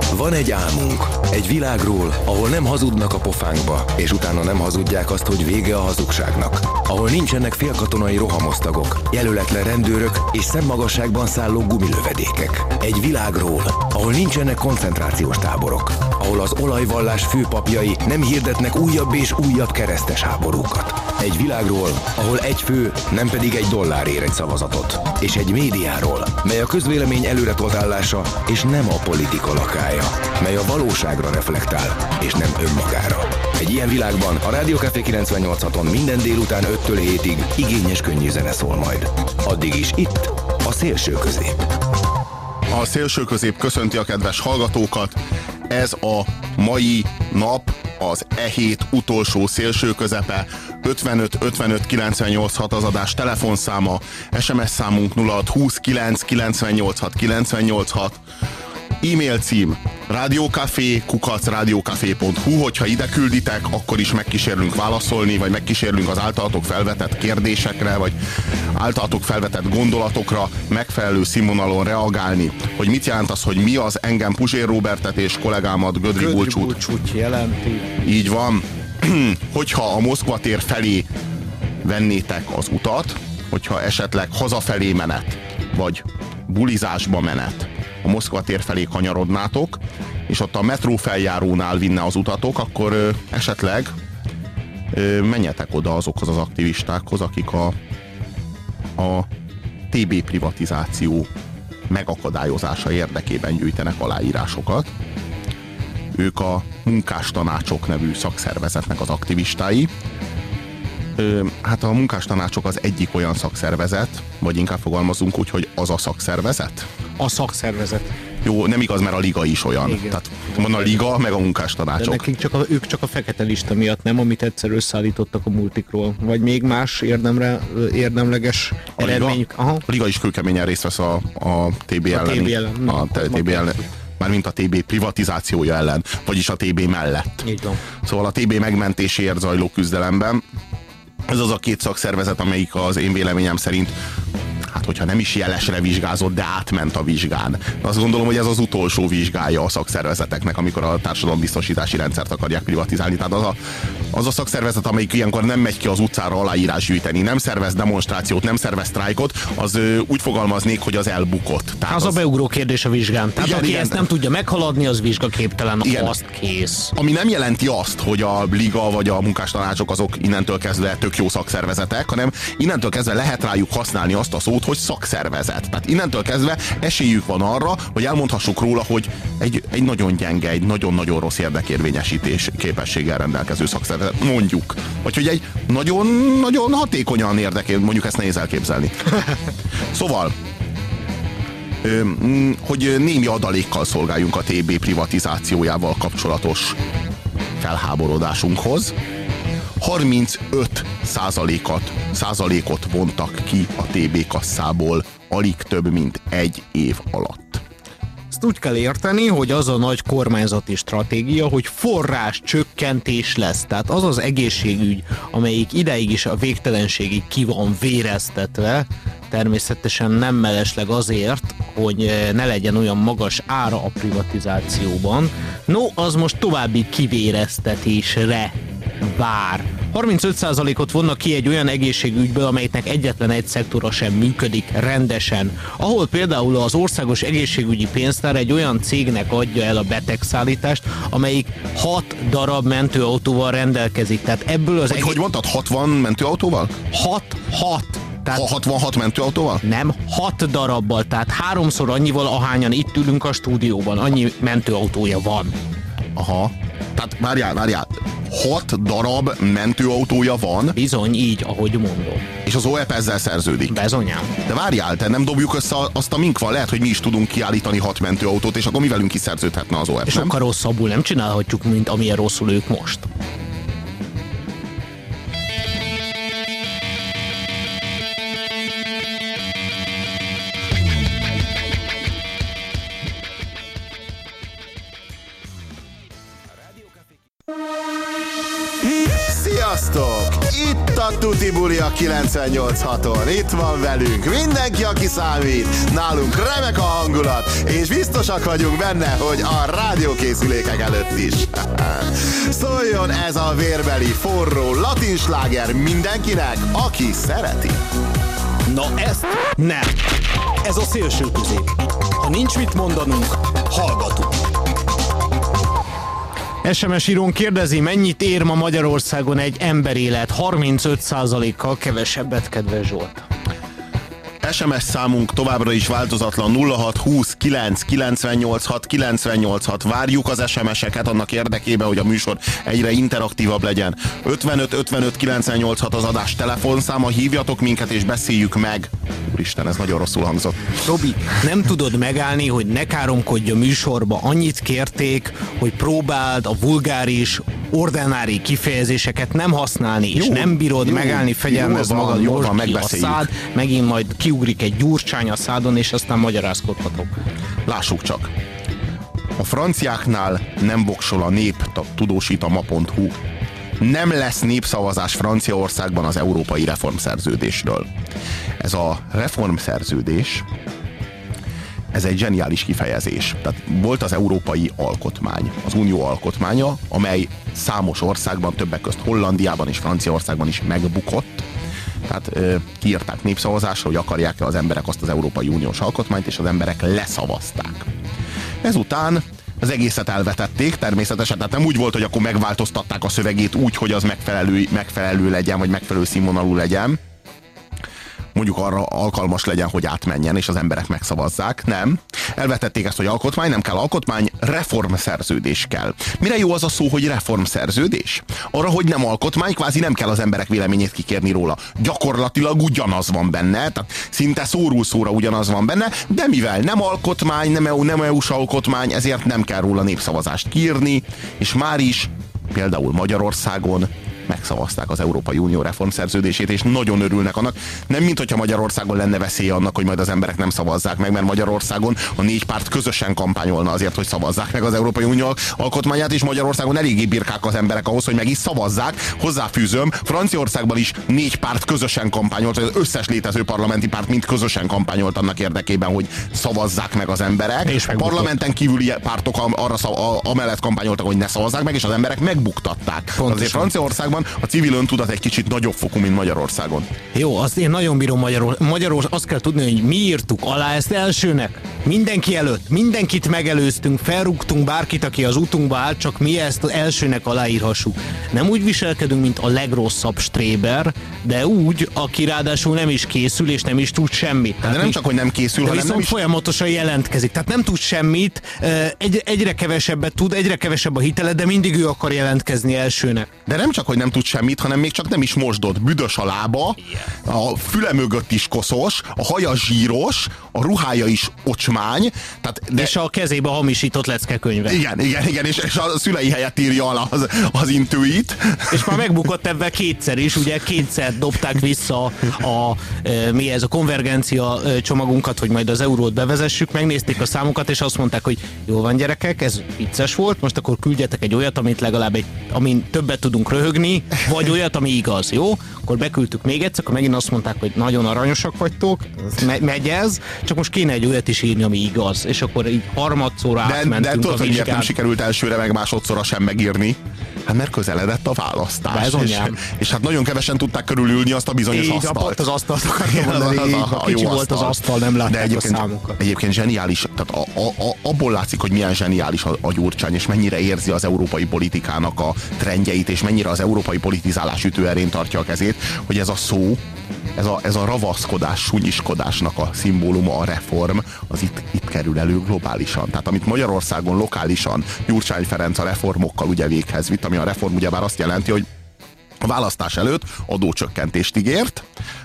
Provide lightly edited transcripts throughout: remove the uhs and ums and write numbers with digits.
Van egy álmunk, egy világról, ahol nem hazudnak a pofánkba, és utána nem hazudják azt, hogy vége a hazugságnak. Ahol nincsenek félkatonai rohamosztagok, jelöletlen rendőrök és szemmagasságban szálló gumilövedékek. Egy világról, ahol nincsenek koncentrációs táborok. Ahol az olajvallás főpapjai nem hirdetnek újabb és újabb keresztes háborúkat. Egy világról, ahol egy fő, nem pedig egy dollár ér egy szavazatot. És egy médiáról, mely a közvélemény előretolt állása, és nem a politika lakája, mely a valóságra reflektál, és nem önmagára. Egy ilyen világban a Rádió Café 98.6-on minden délután 5-től 7-ig igényes könnyű zene szól majd. Addig is itt a Szélső Közép. A Szélső Közép köszönti a kedves hallgatókat. Ez a mai nap az hét utolsó szélső közepe. 55 55 986 az adás telefonszáma, SMS számunk 0620 9 986 986, e-mail cím radiocafé@radiocafé.hu. Hogyha ide külditek, akkor is megkísérlünk válaszolni, vagy megkísérlünk az általatok felvetett kérdésekre, vagy általatok felvetett gondolatokra megfelelő színvonalon reagálni. Hogy mit jelent az, hogy mi az, engem Puzsér Róbertet és kollégámat Gödri Bulcsút jelenti. Így van. Hogyha a Moszkva tér felé vennétek az utat, hogyha esetleg hazafelé menet, vagy bulizásba menet, a Moszkva tér felé kanyarodnátok, és ott a metró feljárónál vinne az utatok, akkor esetleg menjetek oda azokhoz az aktivistákhoz, akik a TB privatizáció megakadályozása érdekében gyűjtenek aláírásokat. Ők a Munkástanácsok nevű szakszervezetnek az aktivistái. Hát a Munkástanácsok az egyik olyan szakszervezet, vagy inkább fogalmazunk úgy, hogy az a szakszervezet? A szakszervezet. Jó, nem igaz, mert a liga is olyan. Igen. Tehát van a liga, meg a Munkástanácsok. De nekik ők csak a fekete lista miatt, nem, amit egyszer összeállítottak a multikról. Vagy még más érdemleges eredményük. A liga is kőkeményen részt vesz a TB ellen. A TB ellen. Mármint a TB privatizációja ellen, vagyis a TB mellett. Így van. Szóval a TB megmentéséért zajló küzdelemben ez az a két szakszervezet, amelyik az én véleményem szerint, hát hogyha nem is jelesre vizsgázott, de átment a vizsgán. Azt gondolom, hogy ez az utolsó vizsgája a szakszervezeteknek, amikor a társadalombiztosítási rendszert akarják privatizálni. Tehát az a szakszervezet, amelyik ilyenkor nem megy ki az utcára aláírás gyűjteni, nem szervez demonstrációt, nem szervez sztrájkot, az úgy fogalmaznék, hogy az elbukott. Tehát az a beugró kérdés a vizsgán. Tehát igen, aki igen, ezt nem tudja meghaladni, az vizsgaképtelen, azt kész. Ami nem jelenti azt, hogy a liga vagy a munkástanácsok azok innentől kezdve tök jó szakszervezetek, hanem innentől kezdve lehet rájuk használni azt a szót, hogy szakszervezet. Tehát innentől kezdve esélyük van arra, hogy elmondhassuk róla, hogy egy nagyon gyenge, egy nagyon-nagyon rossz érdekérvényesítés képességgel rendelkező szakszervezet, mondjuk. Vagy hogy egy nagyon-nagyon hatékonyan mondjuk ezt nehéz elképzelni. Szóval, hogy némi adalékkal szolgáljunk a TB privatizációjával kapcsolatos felháborodásunkhoz. 35%-ot vontak ki a TB kasszából alig több mint egy év alatt. Ezt úgy kell érteni, hogy az a nagy kormányzati stratégia, hogy forrás csökkentés lesz. Tehát az az egészségügy, amelyik ideig is a végtelenségig ki van véreztetve, természetesen nem mellesleg azért, hogy ne legyen olyan magas ára a privatizációban. No, az most további kivéreztetésre vár. 35%-ot vonnak ki egy olyan egészségügyből, amelynek egyetlen egy szektora sem működik rendesen. Ahol például az Országos Egészségügyi Pénztár egy olyan cégnek adja el a betegszállítást, amelyik 6 darab mentőautóval rendelkezik. Tehát ebből az hogy mondtad, 60 mentőautóval? 6. Tehát 66 mentőautóval? Nem, 6 darabbal, tehát 3-szor annyival, ahányan itt ülünk a stúdióban. Annyi mentőautója van. Aha. Tehát várjál. 6 darab mentőautója van. Bizony, így, ahogy mondom. És az OEP ezzel szerződik. Bezonyám. De várjál, te nem dobjuk össze azt, amink van. Lehet, hogy mi is tudunk kiállítani 6 mentőautót, és akkor mi velünk is szerződhetne az OEP, és nem? sokkal rosszabbul nem csinálhatjuk, mint amilyen rosszul ők most. Szia! Sziasztok! Itt a Tuti Buli a 98.6-on. Itt van velünk mindenki, aki számít. Nálunk remek a hangulat, és biztosak vagyunk benne, hogy a rádiókészülékek előtt is. Szóljon ez a vérbeli, forró latinsláger mindenkinek, aki szereti. Na ezt nem. Ez a szélső közép. Ha nincs mit mondanunk, hallgatunk. SMS írón kérdezi, mennyit ér ma Magyarországon egy emberélet? 35%-kal kevesebbet, kedves Zsolt. SMS számunk továbbra is változatlan 0620 9 986 986. Várjuk az SMS-eket annak érdekében, hogy a műsor egyre interaktívabb legyen. 55 55 986 az adás telefonszáma, hívjatok minket és beszéljük meg. Úristen, ez nagyon rosszul hangzott. Robi, nem tudod megállni, hogy ne káromkodj a műsorba. Annyit kérték, hogy próbáld a vulgáris, ordinári kifejezéseket nem használni, és nem bírod megállni, fegyelmezd magad, most ki a szád, megint majd kiugrik egy gyurcsány a szádon, és aztán magyarázkodhatok. Lássuk csak. A franciáknál nem voksol a nép, tudósít a ma.hu. Nem lesz népszavazás Franciaországban az európai reformszerződésről. Ez a reformszerződés, ez egy zseniális kifejezés. Tehát volt az európai alkotmány, az unió alkotmánya, amely számos országban, többek közt Hollandiában és Franciaországban is megbukott. Tehát kiírták népszavazásra, hogy akarják-e az emberek azt az Európai Uniós alkotmányt, és az emberek leszavazták. Ezután az egészet elvetették, természetesen, tehát nem úgy volt, hogy akkor megváltoztatták a szövegét úgy, hogy az megfelelő legyen, vagy megfelelő színvonalú legyen, mondjuk arra alkalmas legyen, hogy átmenjen, és az emberek megszavazzák. Nem. Elvetették ezt, hogy alkotmány, nem kell alkotmány, reformszerződés kell. Mire jó az a szó, hogy reformszerződés? Arra, hogy nem alkotmány, kvázi nem kell az emberek véleményét kikérni róla. Gyakorlatilag ugyanaz van benne, tehát szinte szóról szóra ugyanaz van benne, de mivel nem alkotmány, nem EU-s alkotmány, ezért nem kell róla népszavazást kiírni, és már is például Magyarországon megszavazták az Európai Unió reformszerződését, és nagyon örülnek annak. Nem mint hogyha Magyarországon lenne veszélye annak, hogy majd az emberek nem szavazzák meg, mert Magyarországon a 4 párt közösen kampányolna azért, hogy szavazzák meg az Európai Unió alkotmányát, és Magyarországon eléggé birkák az emberek ahhoz, hogy meg is szavazzák. Hozzáfűzöm, Franciaországban is 4 párt közösen kampányolt, az összes létező parlamenti párt mind közösen kampányolt annak érdekében, hogy szavazzák meg az emberek. És parlamenten kívüli pártok amellett kampányoltak, hogy ne szavazzák meg, és az emberek megbuktatták. Azért Franciaországban a civil öntudat egy kicsit nagyobb fokú, mint Magyarországon. Jó, azt én nagyon bírom Magyarországon. Azt kell tudni, hogy mi írtuk alá ezt elsőnek. Mindenki előtt, mindenkit megelőztünk, felrúgtunk bárkit, aki az utunkba állt, csak mi ezt elsőnek aláírhassuk. Nem úgy viselkedünk, mint a legrosszabb stréber, de úgy, aki ráadásul nem is készül, és nem is tud semmit. De nem csak, hogy nem készül, hanem viszont nem is folyamatosan jelentkezik. Tehát nem tud semmit, egyre kevesebbet tud, egyre kevesebb a hitele, de mindig ő akar jelentkezni elsőnek. De nem csak, hogy nem tud semmit, hanem még csak nem is mosdott. Büdös a lába, a füle mögött is koszos, a haja zsíros, a ruhája is ocsmány. És a kezébe hamisított leckekönyve. Igen, és a szülei helyett írja alá az intőit. És már megbukott ebben kétszer is, ugye kétszer dobták vissza a konvergencia csomagunkat, hogy majd az eurót bevezessük, megnézték a számokat, és azt mondták, hogy jó van gyerekek, ez vicces volt, most akkor küldjetek egy olyat, amit legalább amin többet tudunk röhögni, vagy olyat, ami igaz, jó? Akkor beküldtük még egyszer, akkor megint azt mondták, hogy nagyon aranyosak vagytok, megy ez, csak most kéne egy olyat is írni, ami igaz. És akkor így harmadszorra átmentünk de tudod, a hogy miért vizsgán. nem sikerült elsőre, meg másodszorra sem megírni? Hát mert közeledett a választás. És hát nagyon kevesen tudták körülülni azt a bizonyos asztalt. Az asztalt akartam mondani, kicsi volt az asztal, nem látták a számokat. Egyébként zseniális, tehát abból látszik, hogy milyen zseniális a Gyurcsány, és mennyire érzi az európai politikának a trendjeit, és mennyire az európai politizálás ütőerén tartja a kezét, hogy ez a szó, ez a ravaszkodás, sunyiskodásnak a szimbóluma, a reform, az itt kerül elő globálisan. Tehát amit Magyarországon lokálisan Gyurcsány Ferenc a reformokkal ugye véghez vitt, ami a reform ugyebár azt jelenti, hogy a választás előtt adócsökkentést ígért,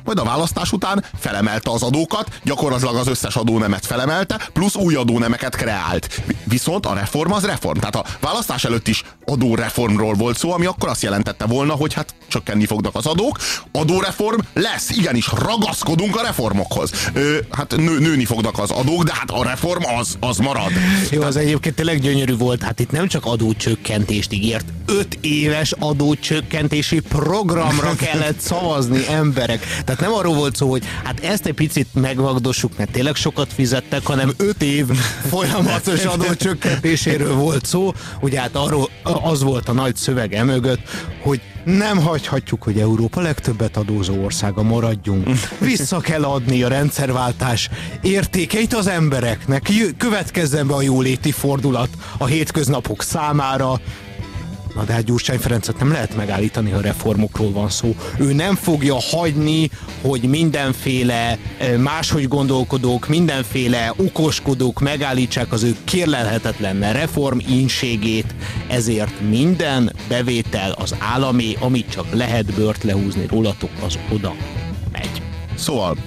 majd a választás után felemelte az adókat, gyakorlatilag az összes adónemet felemelte, plusz új adónemeket kreált. Viszont a reform az reform. Tehát a választás előtt is adóreformról volt szó, ami akkor azt jelentette volna, hogy hát csökkenni fognak az adók. Adóreform lesz, igenis, ragaszkodunk a reformokhoz. Hát nőni fognak az adók, de hát a reform az marad. Jó, az egyébként tényleg gyönyörű volt, hát itt nem csak adócsökkentést ígért, 5 éves adócsökkentési programra kellett szavazni emberek. Tehát nem arról volt szó, hogy hát ezt egy picit megvagdossuk, mert tényleg sokat fizettek, hanem 5 év folyamatos adócsökkentéséről volt szó. Ugye hát arról az volt a nagy szövege mögött, hogy nem hagyhatjuk, hogy Európa legtöbbet adózó országa maradjunk. Vissza kell adni a rendszerváltás értékeit az embereknek. Következzen be a jóléti fordulat a hétköznapok számára. Na de hát Gyurcsány Ferencet nem lehet megállítani, ha reformokról van szó. Ő nem fogja hagyni, hogy mindenféle máshogy gondolkodók, mindenféle okoskodók megállítsák az ő kérlelhetetlen reform ínségét, ezért minden bevétel az állami, amit csak lehet bört lehúzni rólatok, az oda megy. Szóval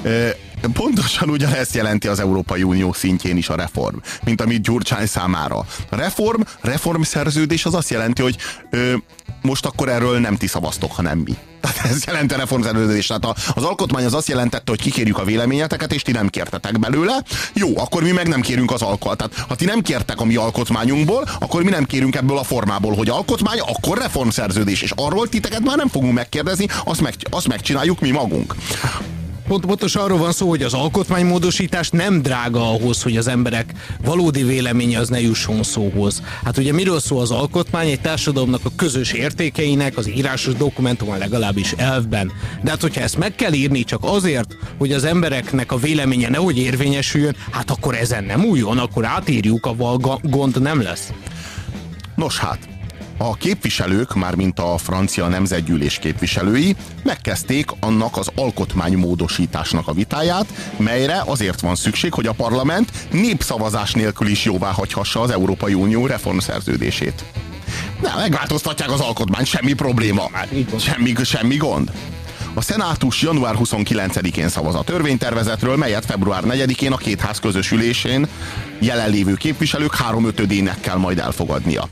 pontosan ugyanezt jelenti az Európai Unió szintjén is a reform, mint amit Gyurcsány számára. A reformszerződés az azt jelenti, hogy most akkor erről nem ti szavaztok, hanem mi. Tehát ez jelenti a reformszerződés. Tehát az alkotmány az azt jelentette, hogy kikérjük a véleményeteket, és ti nem kértetek belőle. Jó, akkor mi meg nem kérünk az alkotmányt. Tehát ha ti nem kértek a mi alkotmányunkból, akkor mi nem kérünk ebből a formából, hogy alkotmány, akkor reformszerződés. És arról titeket már nem fogunk megkérdezni, azt megcsináljuk mi magunk. Pontosan arról van szó, hogy az alkotmánymódosítás nem drága ahhoz, hogy az emberek valódi véleménye az ne jusson szóhoz. Hát ugye miről szól az alkotmány? Egy társadalomnak a közös értékeinek, az írásos dokumentumon legalábbis elvben. De hát hogyha ezt meg kell írni csak azért, hogy az embereknek a véleménye nehogy érvényesüljön, hát akkor ezen nem újjon, akkor átírjuk, avval gond nem lesz. Nos hát, a képviselők, mármint a francia nemzetgyűlés képviselői megkezdték annak az alkotmánymódosításnak a vitáját, melyre azért van szükség, hogy a parlament népszavazás nélkül is jóvá hagyhassa az Európai Unió reformszerződését. Nem, megváltoztatják az alkotmányt, semmi probléma. Semmi gond. A szenátus január 29-én szavaz a törvénytervezetről, melyet február 4-én a két ház közös ülésén jelenlévő képviselők 3/5-ének kell majd elfogadnia.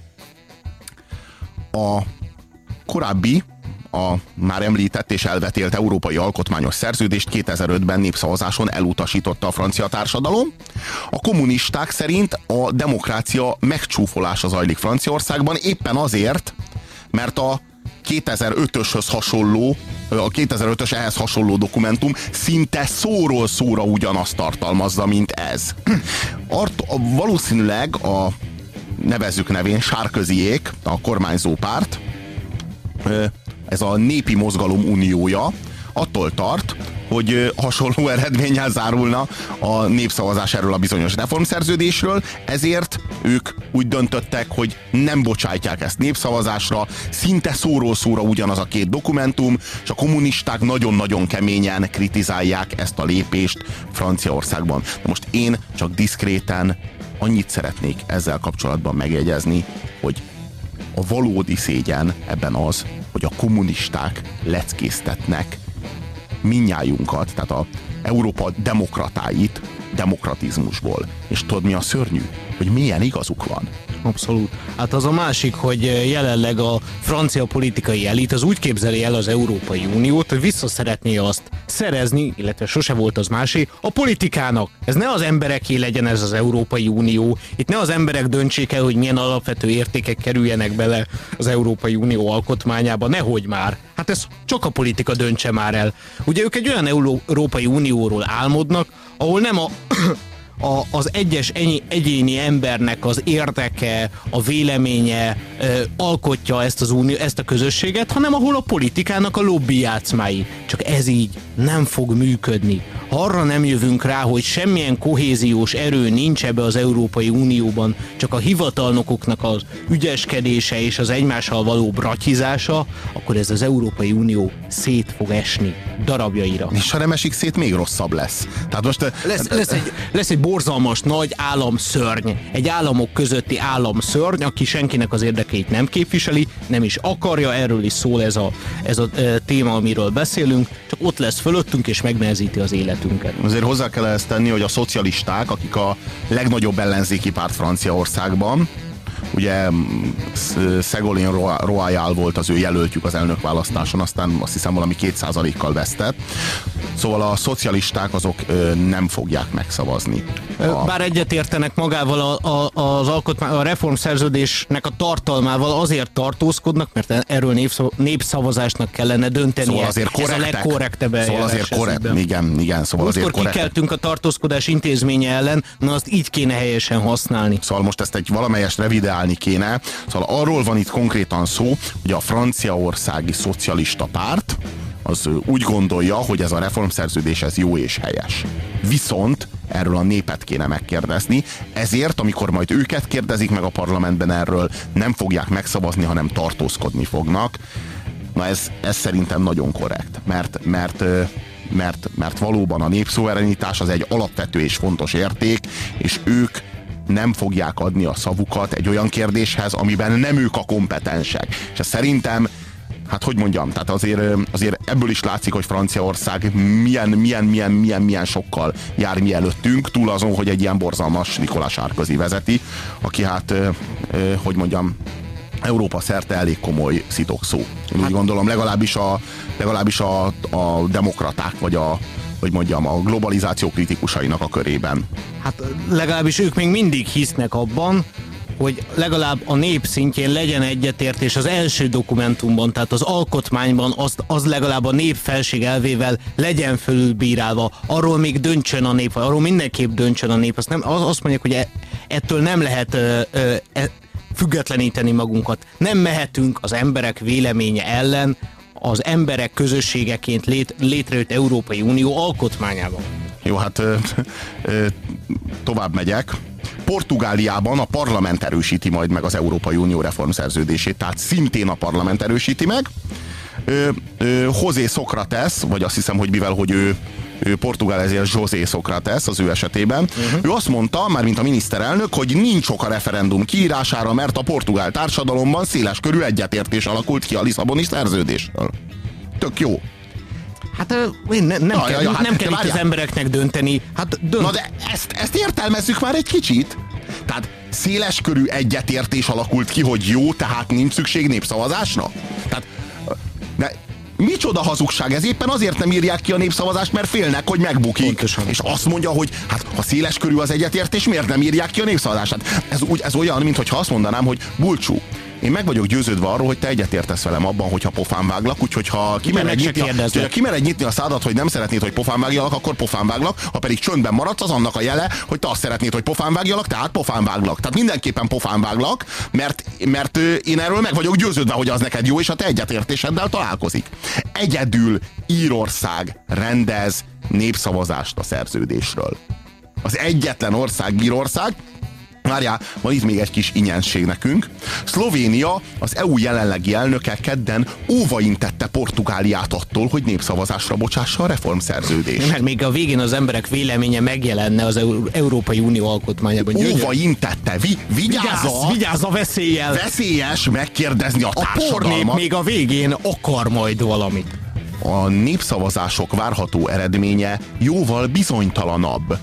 A korábbi, a már említett és elvetélt európai alkotmányos szerződést 2005-ben népszavazáson elutasította a francia társadalom. A kommunisták szerint a demokrácia megcsúfolása zajlik Franciaországban, éppen azért, mert a 2005-öshöz hasonló, a 2005-ös ehhez hasonló dokumentum szinte szóról szóra ugyanazt tartalmazza, mint ez. Valószínűleg nevezzük nevén Sarkozyék, a kormányzó párt, ez a Népi Mozgalom Uniója attól tart, hogy hasonló eredménnyel zárulna a népszavazás erről a bizonyos reformszerződésről, ezért ők úgy döntöttek, hogy nem bocsátják ezt népszavazásra, szinte szóról szóra ugyanaz a két dokumentum, és a kommunisták nagyon-nagyon keményen kritizálják ezt a lépést Franciaországban. De most én csak diszkréten annyit szeretnék ezzel kapcsolatban megjegyezni, hogy a valódi szégyen ebben az, hogy a kommunisták leckéztetnek mindnyájunkat, tehát a Európa demokratáit demokratizmusból. És tudod, mi a szörnyű? Hogy milyen igazuk van. Abszolút. Hát az a másik, hogy jelenleg a francia politikai elit az úgy képzeli el az Európai Uniót, hogy vissza szeretné azt szerezni, illetve sose volt az másé, a politikának. Ez ne az embereké legyen ez az Európai Unió. Itt ne az emberek döntsék el, hogy milyen alapvető értékek kerüljenek bele az Európai Unió alkotmányába, nehogy már. Hát ez csak a politika döntse már el. Ugye ők egy olyan Európai Unióról álmodnak, ahol nem az egyes egyéni embernek az érdeke, a véleménye alkotja ezt a közösséget, hanem ahol a politikának a lobby játszmái. Csak ez így nem fog működni. ha arra nem jövünk rá, hogy semmilyen kohéziós erő nincs ebbe az Európai Unióban, csak a hivatalnokoknak az ügyeskedése és az egymással való bratyizása, akkor ez az Európai Unió szét fog esni darabjaira. És ha nem esik szét, még rosszabb lesz. Tehát most... Lesz egy borzalmas nagy államszörny, egy államok közötti államszörny, aki senkinek az érdekeit nem képviseli, nem is akarja, erről is szól ez a téma, amiről beszélünk, csak ott lesz fölöttünk és megnehezíti az életünket. Azért hozzá kell ezt tenni, hogy a szocialisták, akik a legnagyobb ellenzéki párt Franciaországban, ugye Ségolène Royal volt az ő jelöltjük az elnökválasztáson, aztán azt hiszem valami 2%-kal vesztett. Szóval a szocialisták azok nem fogják megszavazni. Bár egyetértenek magával a reformszerződésnek a tartalmával, azért tartózkodnak, mert erről népszavazásnak kellene döntenie. Szóval azért korrektek. Ez a legkorrektebb eljárás. Szóval azért korrekt. Igen, szóval azért korrektek. Kikeltünk a tartózkodás intézménye ellen, na azt így kéne helyesen használni. Szóval most ezt egy valamelyest revideálni kéne. Szóval arról van itt konkrétan szó, hogy a franciaországi szocialista párt az úgy gondolja, hogy ez a reformszerződés ez jó és helyes. Viszont erről a népet kéne megkérdezni, ezért, amikor majd őket kérdezik meg a parlamentben erről, nem fogják megszavazni, hanem tartózkodni fognak. Na ez szerintem nagyon korrekt, mert valóban a népszuverenitás az egy alapvető és fontos érték, és ők nem fogják adni a szavukat egy olyan kérdéshez, amiben nem ők a kompetensek. És szerintem, hát hogy mondjam, tehát azért ebből is látszik, hogy Franciaország milyen sokkal jár mi előttünk, túl azon, hogy egy ilyen borzalmas Nicolas Sarkozy vezeti, aki hát, hogy mondjam, Európa szerte elég komoly szitokszó. Én úgy gondolom, legalábbis a demokraták, vagy a globalizáció kritikusainak a körében. Hát legalábbis ők még mindig hisznek abban, hogy legalább a nép szintjén legyen egyetértés az első dokumentumban, tehát az alkotmányban az legalább a nép felség elvével legyen fölülbírálva. Arról még döntsön a nép, vagy arról mindenképp döntsön a nép. Azt mondják, hogy ettől nem lehet függetleníteni magunkat. Nem mehetünk az emberek véleménye ellen az emberek közösségeként létrejött Európai Unió alkotmányában. Jó, hát tovább megyek. Portugáliában a parlament erősíti majd meg az Európai Unió reformszerződését, tehát szintén a parlament erősíti meg. José Sócrates, vagy azt hiszem, hogy mivel, hogy ő portugál, ezért José Sócrates az ő esetében. Ő azt mondta, mármint a miniszterelnök, hogy nincs ok a referendum kiírására, mert a portugál társadalomban széles körű egyetértés alakult ki a Lisszaboni szerződésről. Tök jó. Hát nem kell itt az embereknek dönteni. Na de ezt értelmezzük már egy kicsit. Tehát széles körű egyetértés alakult ki, hogy jó, tehát nincs szükség népszavazásra. Tehát micsoda hazugság ez? Éppen azért nem írják ki a népszavazást, mert félnek, hogy megbukik. Pontosan. És azt mondja, hogy hát ha széles körű az egyetértés, miért nem írják ki a népszavazást? Hát ez olyan, mintha azt mondanám, hogy Bulcsú, én meg vagyok győződve arról, hogy te egyetértesz velem abban, hogyha pofán váglak, úgyhogy ha kimered nyitni a szádat, hogy nem szeretnéd, hogy pofán vágjalak, akkor pofán váglak, ha pedig csöndben maradsz, az annak a jele, hogy te azt szeretnéd, hogy pofán vágjalak, tehát pofán váglak. Tehát mindenképpen pofán váglak, mert én erről meg vagyok győződve, hogy az neked jó, és a te egyetértéseddel találkozik. Egyedül Írország rendez népszavazást a szerződésről. Az egyetlen ország Írország. Várjál, van itt még egy kis inyenség nekünk. Szlovénia, az EU jelenlegi elnöke kedden óvaintette Portugáliát attól, hogy népszavazásra bocsássa a reformszerződést. Mert még a végén az emberek véleménye megjelenne az Európai Unió alkotmányában. Óvaintette, vigyázz a veszéllyel. Veszélyes megkérdezni a társadalmat. A pornép még a végén akar majd valamit. A népszavazások várható eredménye jóval bizonytalanabb,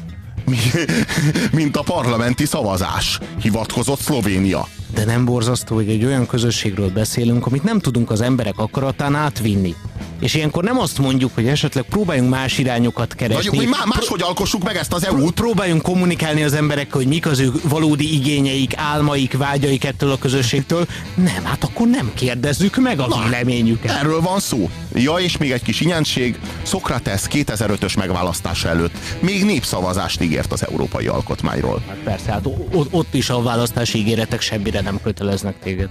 mint a parlamenti szavazás, hivatkozott Szlovénia. De nem borzasztó, hogy egy olyan közösségről beszélünk, amit nem tudunk az emberek akaratán átvinni. És ilyenkor nem azt mondjuk, hogy esetleg próbáljunk más irányokat keresni. Vagy máshogy alkossuk meg ezt az EU-t. Próbáljunk kommunikálni az emberekkel, hogy mik az ő valódi igényeik, álmaik, vágyaik ettől a közösségtől. Nem, hát akkor nem kérdezzük meg a véleményüket. Erről van szó. Ja, és még egy kis inyenség. Sócrates 2005-ös megválasztása előtt még népszavazást ígért az európai alkotmányról. Hát persze, hát ott is a választási ígéretek semmire nem köteleznek téged.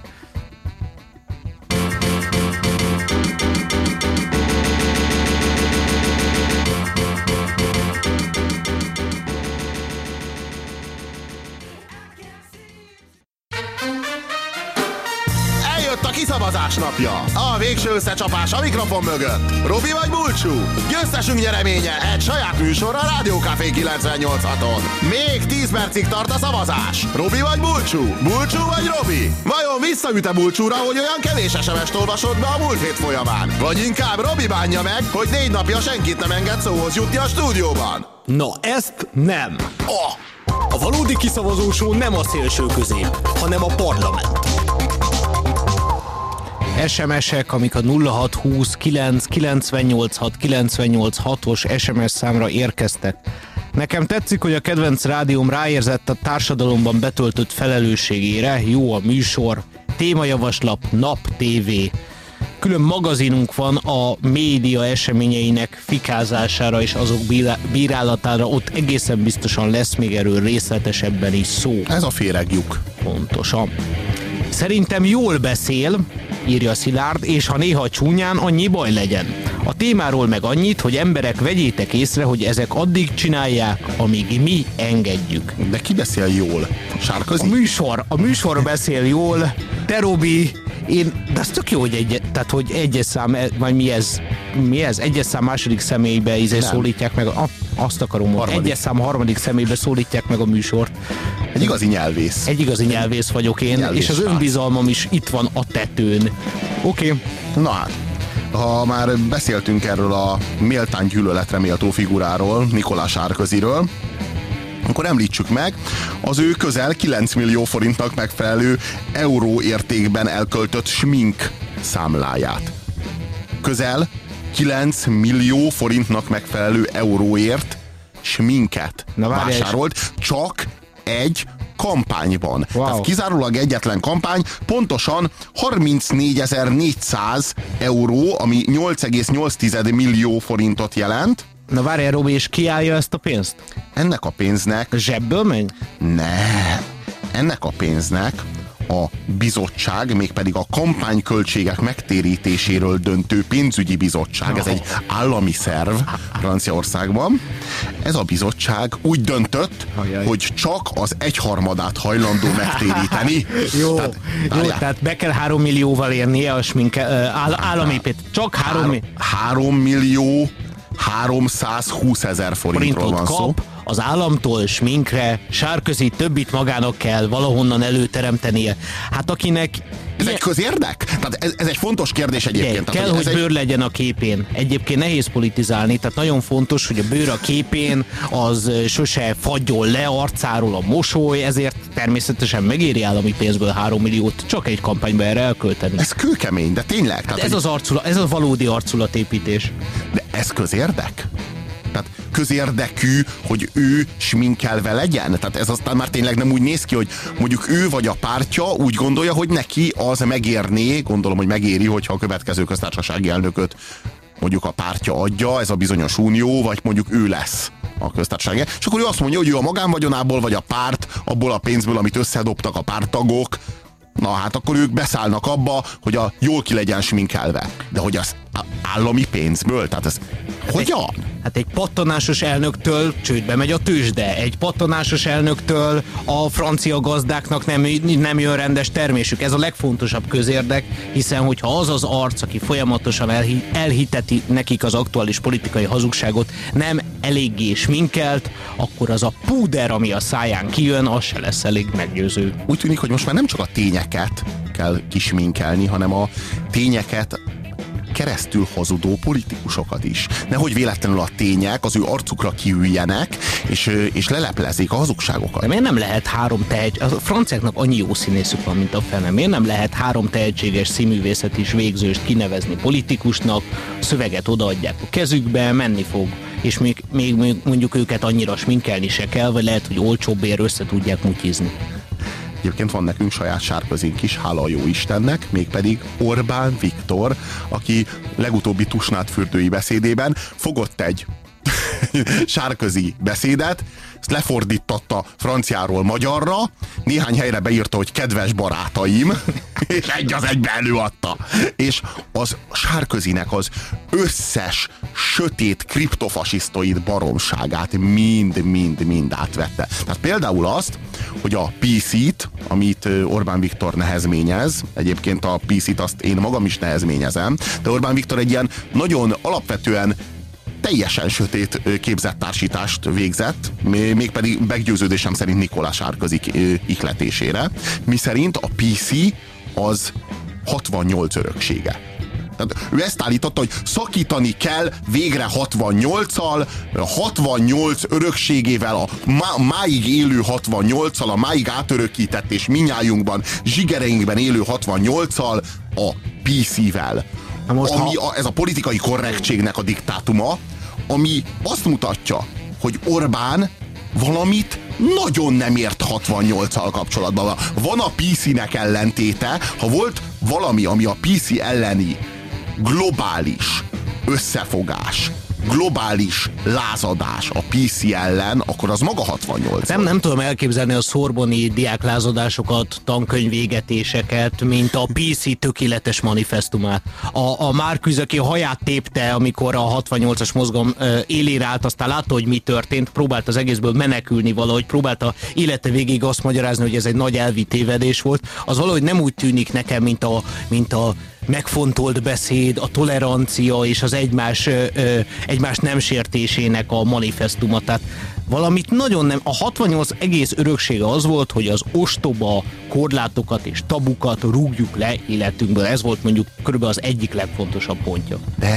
kiszavazás napja. A végső összecsapás a mikrofon mögött. Robi vagy Bulcsú? Győztesünk nyereménye egy saját műsor a Rádió Café 98.6-on. Még 10 percig tart a szavazás. Robi vagy Bulcsú? Bulcsú vagy Robi? Vajon visszaüt-e Bulcsúra, hogy olyan kevés SMS-t olvasott be a múlt hét folyamán? Vagy inkább Robi bánja meg, hogy 4 napja senkit nem enged szóhoz jutni a stúdióban? Na, ezt nem. A valódi kiszavazósó nem a szélső közép, hanem a parlament. SMS-ek, amik a 0620 9 986 986-os SMS számra érkeztek. Nekem tetszik, hogy a kedvenc rádióm ráérzett a társadalomban betöltött felelősségére. Jó a műsor, témajavaslat, Nap TV. Külön magazinunk van a média eseményeinek fikázására és azok bírálatára, ott egészen biztosan lesz még erről részletesebben is szó. Ez a féreglyuk. Pontosan. Szerintem jól beszél, írja Szilárd, és ha néha csúnyán, annyi baj legyen. A témáról meg annyit, hogy emberek, vegyétek észre, hogy ezek addig csinálják, amíg mi engedjük. De ki beszél jól? Sárközi? A műsor beszél jól, te Robi, de ez tök jó, hogy egyes szám, vagy mi ez? Egyes szám második személybe szólítják meg, azt akarom mondani. Egyes szám harmadik személybe szólítják meg a műsort. Egy igazi nyelvész. Egy igazi nyelvész vagyok én, nyelvész és az önbizalmam is itt van a tetőn. Oké. Na hát, ha már beszéltünk erről a méltán gyűlöletre méltó figuráról, Nicolas Sarkozyről, akkor említsük meg az ő közel 9 millió forintnak megfelelő euró értékben elköltött smink számláját. Közel 9 millió forintnak megfelelő euróért sminket vásárolt csak egy kampányban. Wow. Tehát kizárólag egyetlen kampány, pontosan 34.400 euró, ami 8,8 millió forintot jelent. Na várjál, Robi, és ki állja ezt a pénzt? Ennek a pénznek... Zsebből megy? Ennek a pénznek a bizottság, mégpedig a kampányköltségek megtérítéséről döntő pénzügyi bizottság, ez egy állami szerv Franciaországban. Ez a bizottság úgy döntött, hogy csak az 1/3 hajlandó megtéríteni. Jó, tehát be kell 3 millióval érnie a állami pénzt. Csak 3 millió 320 000 forintról van szó. Az államtól sminkre, Sarkozy többit magának kell valahonnan előteremtenie. Hát akinek... Ez egy közérdek? Tehát ez egy fontos kérdés egyébként. Kell, hogy bőr legyen a képén. Egyébként nehéz politizálni, tehát nagyon fontos, hogy a bőr a képén az sose fagyol le arcáról a mosoly, ezért természetesen megéri állami pénzből 3 milliót csak egy kampányba erre elkölteni. Ez kőkemény, de tényleg. Tehát ez a valódi arculatépítés. De ez közérdek? Tehát közérdekű, hogy ő sminkelve legyen? Tehát ez aztán már tényleg nem úgy néz ki, hogy mondjuk ő vagy a pártja úgy gondolja, hogy neki az megérné, gondolom, hogy megéri, hogyha a következő köztársasági elnököt mondjuk a pártja adja, ez a bizonyos unió, vagy mondjuk ő lesz a köztársasági. És akkor ő azt mondja, hogy ő a magánvagyonából, vagy a párt, abból a pénzből, amit összedobtak a párttagok, na hát akkor ők beszállnak abba, hogy jól ki legyen sminkelve. De hogy az állami pénzből? Tehát ez hogyan? Hát egy pattanásos elnöktől csődbe megy a tőzsde. Egy pattanásos elnöktől a francia gazdáknak nem jön rendes termésük. Ez a legfontosabb közérdek, hiszen hogyha az az arc, aki folyamatosan elhiteti nekik az aktuális politikai hazugságot, nem eléggé sminkelt, akkor az a púder, ami a száján kijön, az se lesz elég meggyőző. Úgy tűnik, hogy most már nem csak a tényeket kell kisminkelni, hanem a tényeket keresztül hazudó politikusokat is. Nehogy véletlenül a tények az ő arcukra kiüljenek, és leleplezik a hazugságokat. De miért nem lehet a franciáknak annyi jó színészük van, mint a fene. Miért nem lehet 3 tehetséges színművészet is végzőst kinevezni politikusnak, szöveget odaadják a kezükbe, menni fog. És még mondjuk őket annyira sminkelni se kell, vagy lehet, hogy olcsóbbért össze tudják mutyizni. Egyébként van nekünk saját Sarkozynk is, hála a jó Istennek, mégpedig Orbán Viktor, aki legutóbbi Tusnád fürdői beszédében fogott egy Sarkozy beszédet, ezt lefordította franciáról magyarra, néhány helyre beírta, hogy kedves barátaim, És egy az egybe előadta. És az Sarkozynek az összes sötét kriptofasisztoid baromságát mind átvette. Tehát például azt, hogy a PC-t, amit Orbán Viktor nehezményez, egyébként a PC-t azt én magam is nehezményezem, de Orbán Viktor egy ilyen nagyon alapvetően teljesen sötét képzettársítást végzett, mégpedig meggyőződésem szerint Nicolas Sarkozy ihletésére, miszerint a PC az 68 öröksége. Tehát ő ezt állította, hogy szakítani kell végre 68-al, 68 örökségével, a máig élő 68-al, a máig átörökített és minnyájunkban, zsigereinkben élő 68-al, a PC-vel. Ez a politikai korrektségnek a diktátuma, ami azt mutatja, hogy Orbán valamit nagyon nem ért 68-al kapcsolatban. Van a PC-nek ellentéte, ha volt valami, ami a PC elleni globális összefogás, globális lázadás a PC ellen, akkor az maga 68. Nem tudom elképzelni a szorboni diáklázadásokat, tankönyvégetéseket, mint a PC tökéletes manifestumát. A Márküz, aki a haját tépte, amikor a 68-as mozgalom élére állt, aztán látta, hogy mi történt, próbált az egészből menekülni valahogy, próbálta élete végig azt magyarázni, hogy ez egy nagy elvi tévedés volt. Az valahogy nem úgy tűnik nekem, mint a megfontolt beszéd, a tolerancia és az egymás nem sértésének a manifestuma. Tehát valamit nagyon nem... A 68 egész öröksége az volt, hogy az ostoba korlátokat és tabukat rúgjuk le életünkből. Ez volt mondjuk körülbelül az egyik legfontosabb pontja.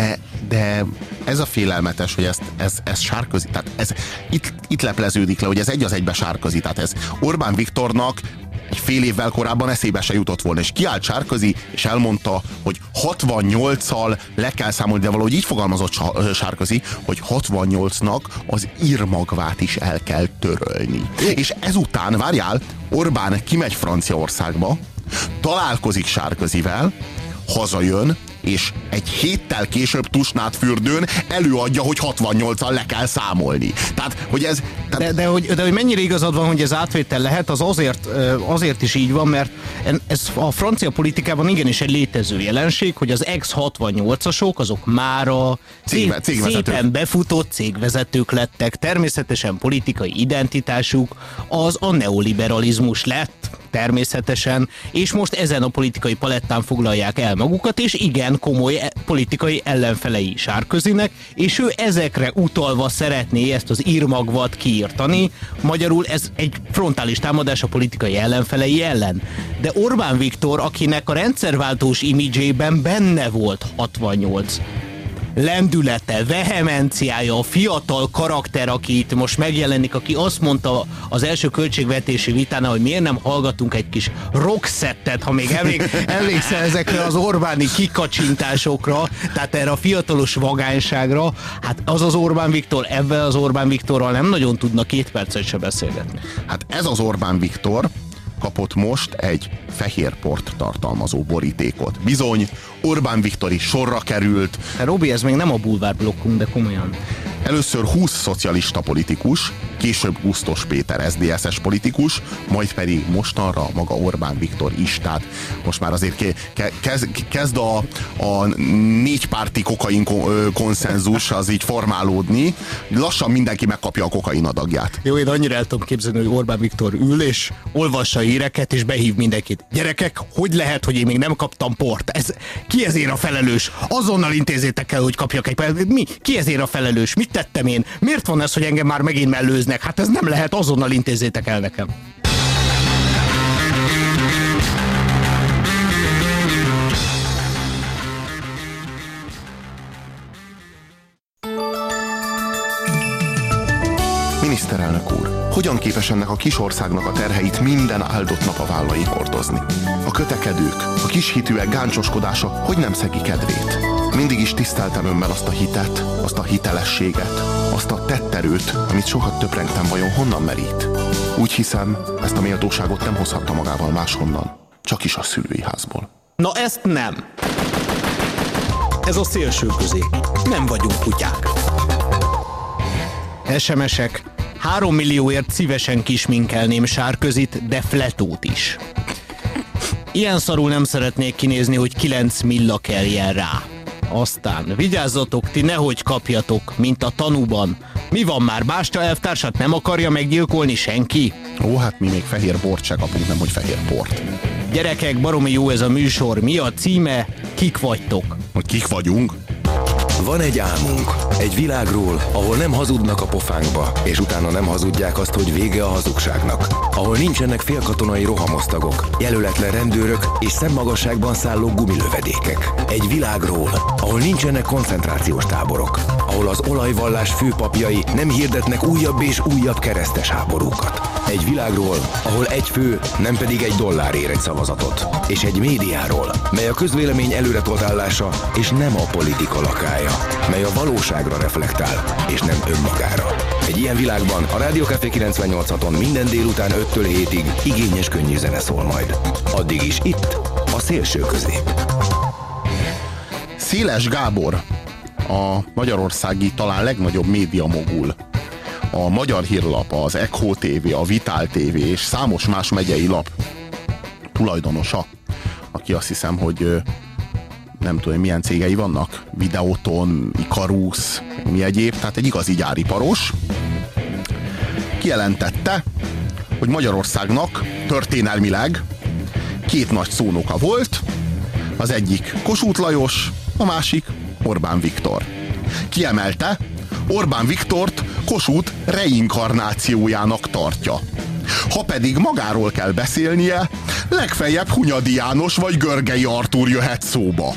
De ez a félelmetes, hogy ez Sarkozy, tehát ez itt lepleződik le, hogy ez egy az egybe Sarkozy, tehát ez Orbán Viktornak egy fél évvel korábban eszébe se jutott volna, és kiállt Sarkozy, és elmondta, hogy 68-al le kell számolni, de valahogy így fogalmazott Sarkozy, hogy 68-nak az írmagvát is el kell törölni. És ezután, várjál, Orbán kimegy Franciaországba, találkozik Sarkozyvel, hazajön, és egy héttel később Tusnádfürdőn előadja, hogy 68-al le kell számolni. Tehát, hogy ez... De hogy mennyire igazad van, hogy ez átvétel lehet, az azért is így van, mert ez a francia politikában igenis egy létező jelenség, hogy az ex-68-asok, azok mára szépen befutott cégvezetők lettek, természetesen politikai identitásuk az a neoliberalizmus lett, természetesen, és most ezen a politikai palettán foglalják el magukat, és igen, komoly politikai ellenfelei Sarkozynek, és ő ezekre utalva szeretné ezt az írmagvat kiírtani. Magyarul ez egy frontális támadás a politikai ellenfelei ellen. De Orbán Viktor, akinek a rendszerváltós imidzsében benne volt 68, lendülete, vehemenciája, a fiatal karakter, aki itt most megjelenik, aki azt mondta az első költségvetési vitánál, hogy miért nem hallgatunk egy kis rockszettet, ha még emlékszel ezekre az Orbáni kikacsintásokra, tehát erre a fiatalos vagányságra, hát az Orbán Viktor, ebben az Orbán Viktorral nem nagyon tudna 2 percet se beszélgetni. Hát ez az Orbán Viktor kapott most egy fehér port tartalmazó borítékot. Bizony, Orbán Viktor is sorra került. Robi, ez még nem a bulvárblokkunk, de komolyan. Először 20 szocialista politikus, később Gusztos Péter SZDSZ-es politikus, majd pedig mostanra maga Orbán Viktor is. Tehát most már azért kezd a négypárti kokain konszenzus az így formálódni. Lassan mindenki megkapja a kokain adagját. Jó, én annyira el tudom képzelni, hogy Orbán Viktor ül és olvassa híreket, és behív mindenkit. Gyerekek, hogy lehet, hogy én még nem kaptam port? Ki ezért a felelős? Azonnal intézzétek el, hogy kapjak egy port. Ki ezért a felelős? Mit tettem én? Miért van ez, hogy engem már megint mellőznek? Hát ez nem lehet, azonnal intézzétek el nekem. Miniszterelnök úr, hogyan képes ennek a kis országnak a terheit minden áldott nap a vállain hordozni? A kötekedők, a kishitűek gáncsoskodása hogy nem szegi kedvét? Mindig is tiszteltem önben azt a hitet, azt a hitelességet, azt a tetterőt, amit sokat töprengtem, vajon honnan merít? Úgy hiszem, ezt a méltóságot nem hozhatta magával máshonnan, csak is a szülői házból. Na ezt nem! Ez a szélső közé. Nem vagyunk kutyák. SMS-ek. 3 millióért szívesen kisminkelném Sarkozyt, de Fletót is. Ilyen szarul nem szeretnék kinézni, hogy 9 milla kelljen rá. Aztán vigyázzatok, ti nehogy kapjatok, mint a tanúban. Mi van már, Bástya elvtársat nem akarja meggyilkolni senki? Ó, hát mi még fehér bort se kapunk, nem hogy fehér bort. Gyerekek, baromi jó ez a műsor. Mi a címe? Kik vagytok? Hogy kik vagyunk? Van egy álmunk, egy világról, ahol nem hazudnak a pofánkba, és utána nem hazudják azt, hogy vége a hazugságnak. Ahol nincsenek félkatonai rohamosztagok, jelöletlen rendőrök és szemmagasságban szálló gumilövedékek. Egy világról, ahol nincsenek koncentrációs táborok, ahol az olajvallás főpapjai nem hirdetnek újabb és újabb keresztes háborúkat. Egy világról, ahol egy fő, nem pedig egy dollár ér egy szavazatot. És egy médiáról, mely a közvélemény előretolt állása, és nem a politika lakája, mely a valóságra reflektál, és nem önmagára. Egy ilyen világban a Rádió Café 98.6-on minden délután 5-től 7-ig igényes könnyű zene szól majd. Addig is itt, a szélső közép. Széles Gábor, a magyarországi talán legnagyobb médiamogul, a Magyar Hírlap, az Echo TV, a Vitál TV és számos más megyei lap tulajdonosa, aki azt hiszem, hogy nem tudom, milyen cégei vannak, Videoton, Ikarus, mi egyéb, tehát egy igazi gyáriparos, kijelentette, hogy Magyarországnak történelmileg két nagy szónoka volt, az egyik Kossuth Lajos, a másik Orbán Viktor. Kiemelte, Orbán Viktort Kossuth reinkarnációjának tartja. Ha pedig magáról kell beszélnie, legfeljebb Hunyadi János vagy Görgei Artúr jöhet szóba.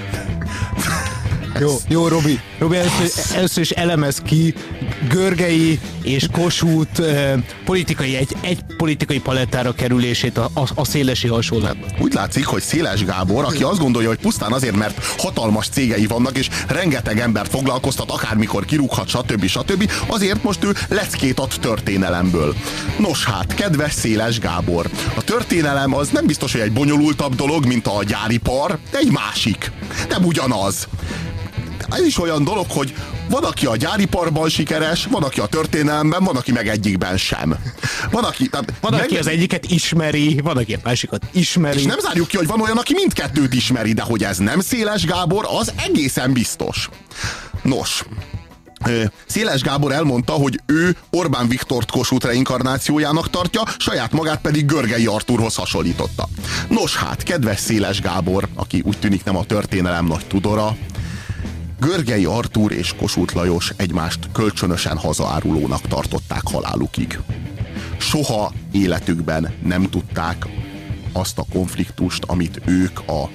Jó, Robi, először is elemez ki Görgei és Kossuth egy politikai palettára kerülését a szélesi hasonlatban. Úgy látszik, hogy Széles Gábor, aki azt gondolja, hogy pusztán azért, mert hatalmas cégei vannak, és rengeteg embert foglalkoztat, akármikor kirúghat, stb. Azért most ő leckét ad történelemből. Nos hát, kedves Széles Gábor, a történelem az nem biztos, hogy egy bonyolultabb dolog, mint a gyáripar, de egy másik. Nem ugyanaz. Ez is olyan dolog, hogy van, aki a gyáriparban sikeres, van, aki a történelemben, van, aki meg egyikben sem. Van, aki az egyiket ismeri, van, aki a másikat ismeri. És nem zárjuk ki, hogy van olyan, aki mindkettőt ismeri, de hogy ez nem Széles Gábor, az egészen biztos. Nos, Széles Gábor elmondta, hogy ő Orbán Viktort Kossuth reinkarnációjának tartja, saját magát pedig Görgei Artúrhoz hasonlította. Nos hát, kedves Széles Gábor, aki úgy tűnik nem a történelem nagy tudora, Görgei Artúr és Kossuth Lajos egymást kölcsönösen hazaárulónak tartották halálukig. Soha életükben nem tudták azt a konfliktust, amit ők a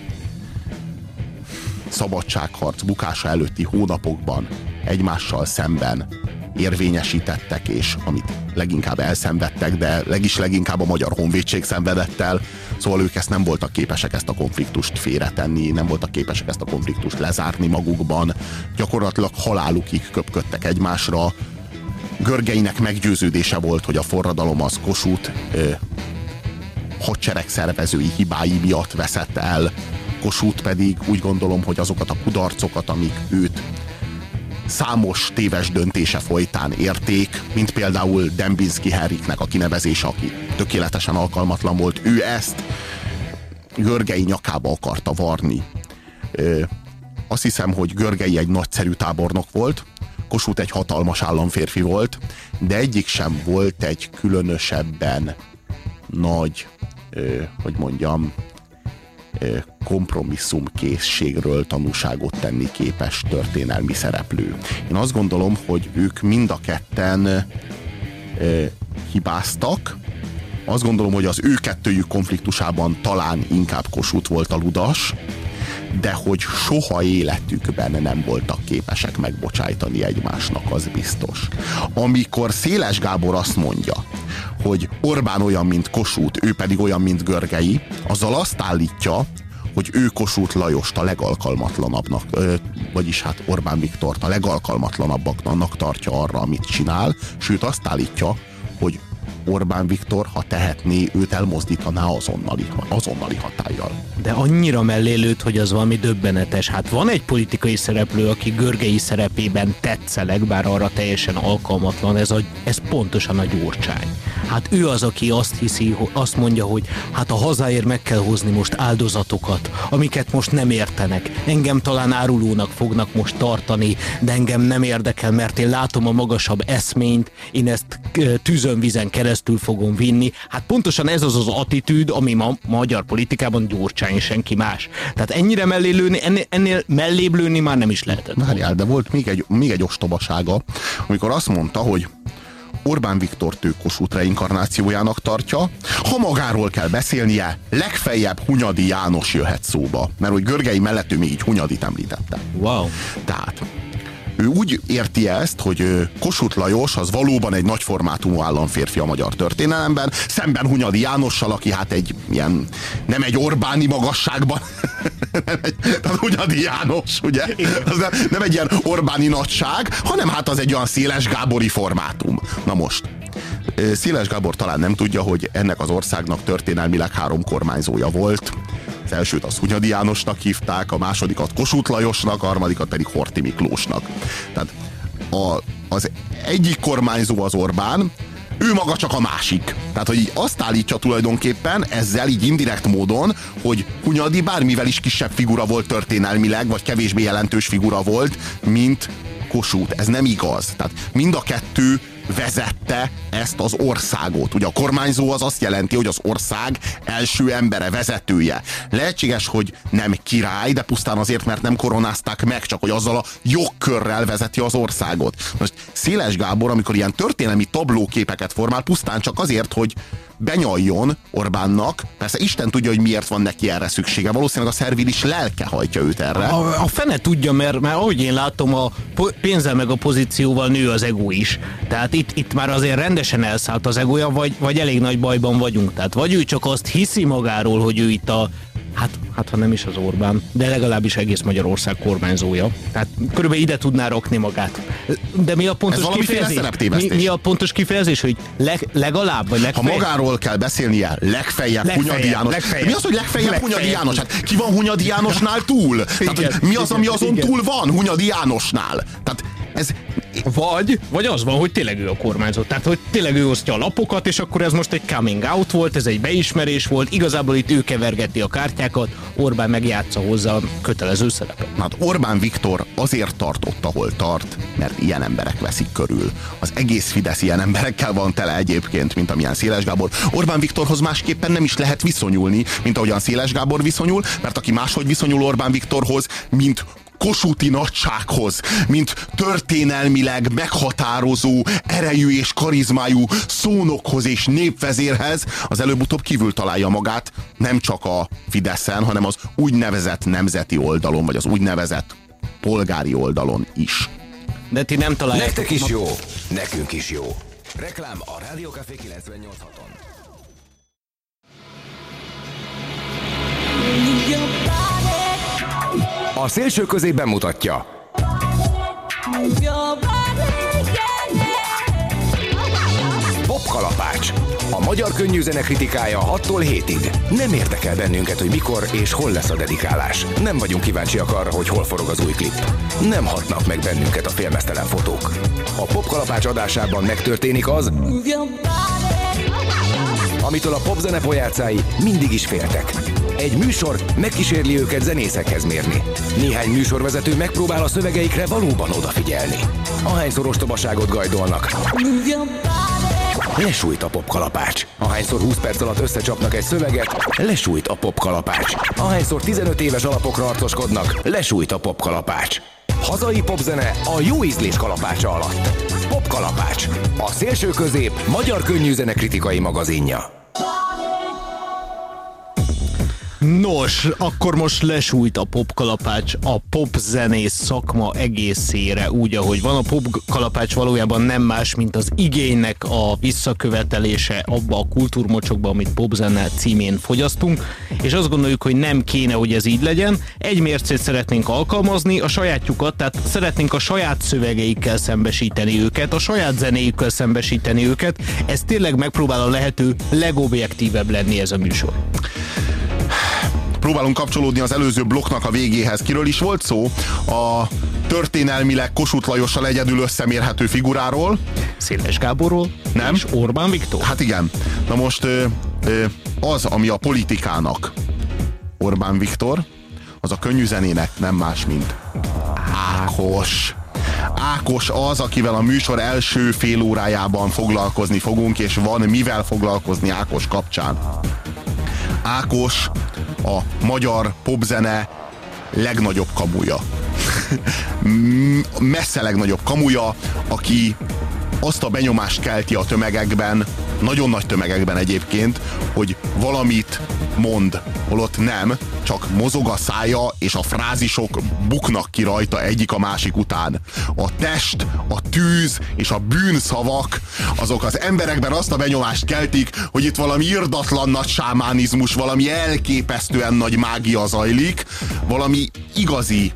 szabadságharc bukása előtti hónapokban egymással szemben érvényesítettek, és amit leginkább elszenvedtek, de leginkább a Magyar Honvédség szenvedett el. Szóval ők ezt nem voltak képesek ezt a konfliktust félretenni, nem voltak képesek ezt a konfliktust lezárni magukban. Gyakorlatilag halálukig köpködtek egymásra. Görgeinek meggyőződése volt, hogy a forradalom az Kossuth hadseregszervezői hibái miatt veszett el. Kossuth pedig úgy gondolom, hogy azokat a kudarcokat, amik őt számos téves döntése folytán érték, mint például Dembinski Henriknek a kinevezése, aki tökéletesen alkalmatlan volt. Ő ezt Görgei nyakába akarta varni. Azt hiszem, hogy Görgei egy nagyszerű tábornok volt, Kossuth egy hatalmas államférfi volt, de egyik sem volt egy különösebben nagy, kompromisszumkészségről tanúságot tenni képes történelmi szereplő. Én azt gondolom, hogy ők mind a ketten hibáztak. Azt gondolom, hogy az ő kettőjük konfliktusában talán inkább Kossuth volt a ludas, de hogy soha életükben nem voltak képesek megbocsájtani egymásnak, az biztos. Amikor Széles Gábor azt mondja, hogy Orbán olyan, mint Kossuth, ő pedig olyan, mint Görgei, azzal azt állítja, hogy ő Kossuth Lajost a legalkalmatlanabbnak, vagyis hát Orbán Viktort a legalkalmatlanabbnak tartja arra, amit csinál, sőt azt állítja, hogy Orbán Viktor, ha tehetné, őt elmozdítaná azonnali hatállyal. De annyira mellélőtt, hogy az valami döbbenetes. Hát van egy politikai szereplő, aki Görgei szerepében tetszeleg, bár arra teljesen alkalmatlan, ez pontosan a Gyurcsány. Hát ő az, aki azt mondja, hogy hát a hazáért meg kell hozni most áldozatokat, amiket most nem értenek. Engem talán árulónak fognak most tartani, de engem nem érdekel, mert én látom a magasabb eszményt, én ezt tűzön, vízen keresztül fogom vinni. Hát pontosan ez az attitűd, ami ma magyar politikában Gyurcsány, senki más. Tehát ennyire mellé lőni, ennél mellébb lőni már nem is lehetett. Várjál, de volt még egy ostobasága, amikor azt mondta, hogy Orbán Viktort ő Kossuth reinkarnációjának tartja, ha magáról kell beszélnie, legfeljebb Hunyadi János jöhet szóba. Mert hogy Görgei mellett ő még így Hunyadit említette. Wow. Tehát ő úgy érti ezt, hogy Kossuth Lajos az valóban egy nagyformátumú államférfi a magyar történelemben, szemben Hunyadi Jánossal, aki hát egy ilyen, nem egy Orbáni magasságban, tehát Hunyadi János, ugye? Az nem egy ilyen Orbáni nagyság, hanem hát az egy olyan Széles Gábori formátum. Na most, Széles Gábor talán nem tudja, hogy ennek az országnak történelmileg 3 kormányzója volt. Az elsőt az Hunyadi Jánosnak hívták, a másodikat Kossuth Lajosnak, a harmadikat pedig Horthy Miklósnak. Tehát az egyik kormányzó az Orbán, ő maga csak a másik. Tehát, hogy így azt állítja tulajdonképpen ezzel így indirekt módon, hogy Hunyadi bármivel is kisebb figura volt történelmileg, vagy kevésbé jelentős figura volt, mint Kossuth. Ez nem igaz. Tehát mind a kettő vezette ezt az országot. Ugye a kormányzó az azt jelenti, hogy az ország első embere, vezetője. Lehetséges, hogy nem király, de pusztán azért, mert nem koronázták meg, csak hogy azzal a jogkörrel vezeti az országot. Most Széles Gábor, amikor ilyen történelmi tablóképeket formál, pusztán csak azért, hogy benyaljon Orbánnak, persze Isten tudja, hogy miért van neki erre szüksége. Valószínűleg a szervilis lelke hajtja őt erre. A fene tudja, mert ahogy én látom, a pénzzel meg a pozícióval nő az ego is. Tehát itt már azért rendesen elszállt az egója, vagy elég nagy bajban vagyunk. Tehát vagy ő csak azt hiszi magáról, hogy ő itt a hát ha nem is az Orbán, de legalábbis egész Magyarország kormányzója. Tehát körülbelül ide tudná rakni magát. De mi a pontos kifejezés? Mi a pontos kifejezés, hogy legalább, vagy legfeljebb? Ha magáról kell beszélnie, legfeljebb Hunyadi János. Mi az, hogy legfeljebb Hunyadi János? Hát ki van Hunyadi Jánosnál túl? Tehát, mi az, ami azon túl van Hunyadi Jánosnál? Tehát ez... Vagy az van, hogy tényleg ő a kormányzó. Tehát, hogy tényleg ő osztja a lapokat, és akkor ez most egy coming out volt, ez egy beismerés volt, igazából itt ő kevergeti a kártyákat, Orbán megjátsza hozzá a kötelező szerepet. Hát Orbán Viktor azért tart ott, ahol tart, mert ilyen emberek veszik körül. Az egész Fidesz ilyen emberekkel van tele egyébként, mint amilyen Széles Gábor. Orbán Viktorhoz másképpen nem is lehet viszonyulni, mint ahogyan Széles Gábor viszonyul, mert aki máshogy viszonyul Orbán Viktorhoz, mint Kossuthi nagysághoz, mint történelmileg meghatározó, erejű és karizmájú szónokhoz és népvezérhez, az előbb-utóbb kívül találja magát nem csak a Fideszen, hanem az úgynevezett nemzeti oldalon, vagy az úgynevezett polgári oldalon is. De ti nem találják. Nektek is jó, nekünk is jó. Reklám a Rádió Café 98.6-on. A Szélső Közép bemutatja. Popkalapács. A magyar könnyűzene kritikája 6-tól 7-ig. Nem érdekel bennünket, hogy mikor és hol lesz a dedikálás. Nem vagyunk kíváncsiak arra, hogy hol forog az új klip. Nem hatnak meg bennünket a félmeztelen fotók. A Popkalapács adásában megtörténik az, amitől a popzene pojácái mindig is féltek. Egy műsor megkísérli őket zenészekhez mérni. Néhány műsorvezető megpróbál a szövegeikre valóban odafigyelni. Ahányszor ostobaságot gajdolnak, lesújt a popkalapács. Ahányszor 20 perc alatt összecsapnak egy szöveget, lesújt a popkalapács. Ahányszor 15 éves alapokra arcoskodnak, lesújt a popkalapács. Hazai popzene a jó ízlés kalapácsa alatt. Popkalapács. A Szélső Közép magyar könnyűzene kritikai magazinja. Nos, akkor most lesújt a popkalapács a popzenész szakma egészére, úgy, ahogy van. A popkalapács valójában nem más, mint az igénynek a visszakövetelése abba a kultúrmocsokba, amit popzene címén fogyasztunk, és azt gondoljuk, hogy nem kéne, hogy ez így legyen. Egy mércét szeretnénk alkalmazni, a sajátjukat, tehát szeretnénk a saját szövegeikkel szembesíteni őket, a saját zenéjükkel szembesíteni őket. Ez tényleg megpróbál a lehető legobjektívebb lenni ez a műsor. Próbálunk kapcsolódni az előző blokknak a végéhez. Kiről is volt szó? A történelmileg Kossuth Lajossal egyedül összemérhető figuráról. Széles Gáborról? Nem. És Orbán Viktor? Hát igen. Na most az, ami a politikának Orbán Viktor, az a könnyű zenének nem más, mint Ákos. Ákos az, akivel a műsor első fél órájában foglalkozni fogunk, és van mivel foglalkozni Ákos kapcsán. Ákos a magyar popzene legnagyobb kamuja. Messze legnagyobb kamuja, aki azt a benyomást kelti a tömegekben, nagyon nagy tömegekben egyébként, hogy valamit mond, holott nem, csak mozog a szája, és a frázisok buknak ki rajta egyik a másik után. A test, a tűz és a bűnszavak, azok az emberekben azt a benyomást keltik, hogy itt valami irdatlan nagy sámánizmus, valami elképesztően nagy mágia zajlik, valami igazi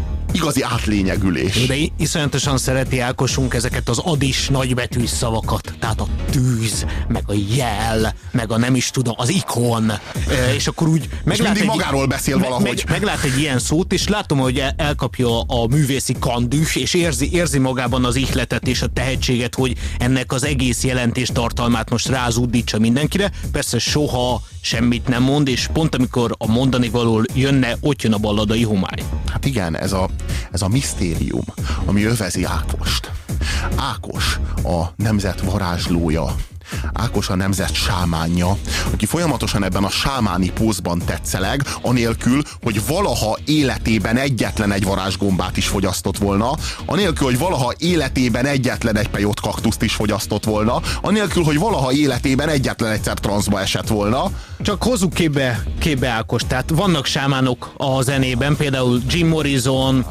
átlényegülés. De iszonyatosan szereti Ákosunk ezeket az adis nagybetűs szavakat. Tehát a tűz, meg a jel, meg a nem is tudom, az ikon. És akkor úgy és mindig magáról beszél valahogy. Meglát egy ilyen szót, és látom, hogy elkapja a művészi kandűs, és érzi magában az ihletet és a tehetséget, hogy ennek az egész jelentés tartalmát most rázúdítsa mindenkire. Persze soha semmit nem mond, és pont amikor a mondani való jönne, ott jön a balladai homály. Hát igen, ez a misztérium, ami övezi Ákost. Ákos a nemzet varázslója. Ákos a nemzet sámánja, aki folyamatosan ebben a sámáni pózban tetszeleg, anélkül, hogy valaha életében egyetlen egy varázsgombát is fogyasztott volna, anélkül, hogy valaha életében egyetlen egy pejót kaktuszt is fogyasztott volna, anélkül, hogy valaha életében egyetlen egyszer transzba esett volna. Csak hozzuk képbe Ákos, tehát vannak sámánok a zenében, például Jim Morrison,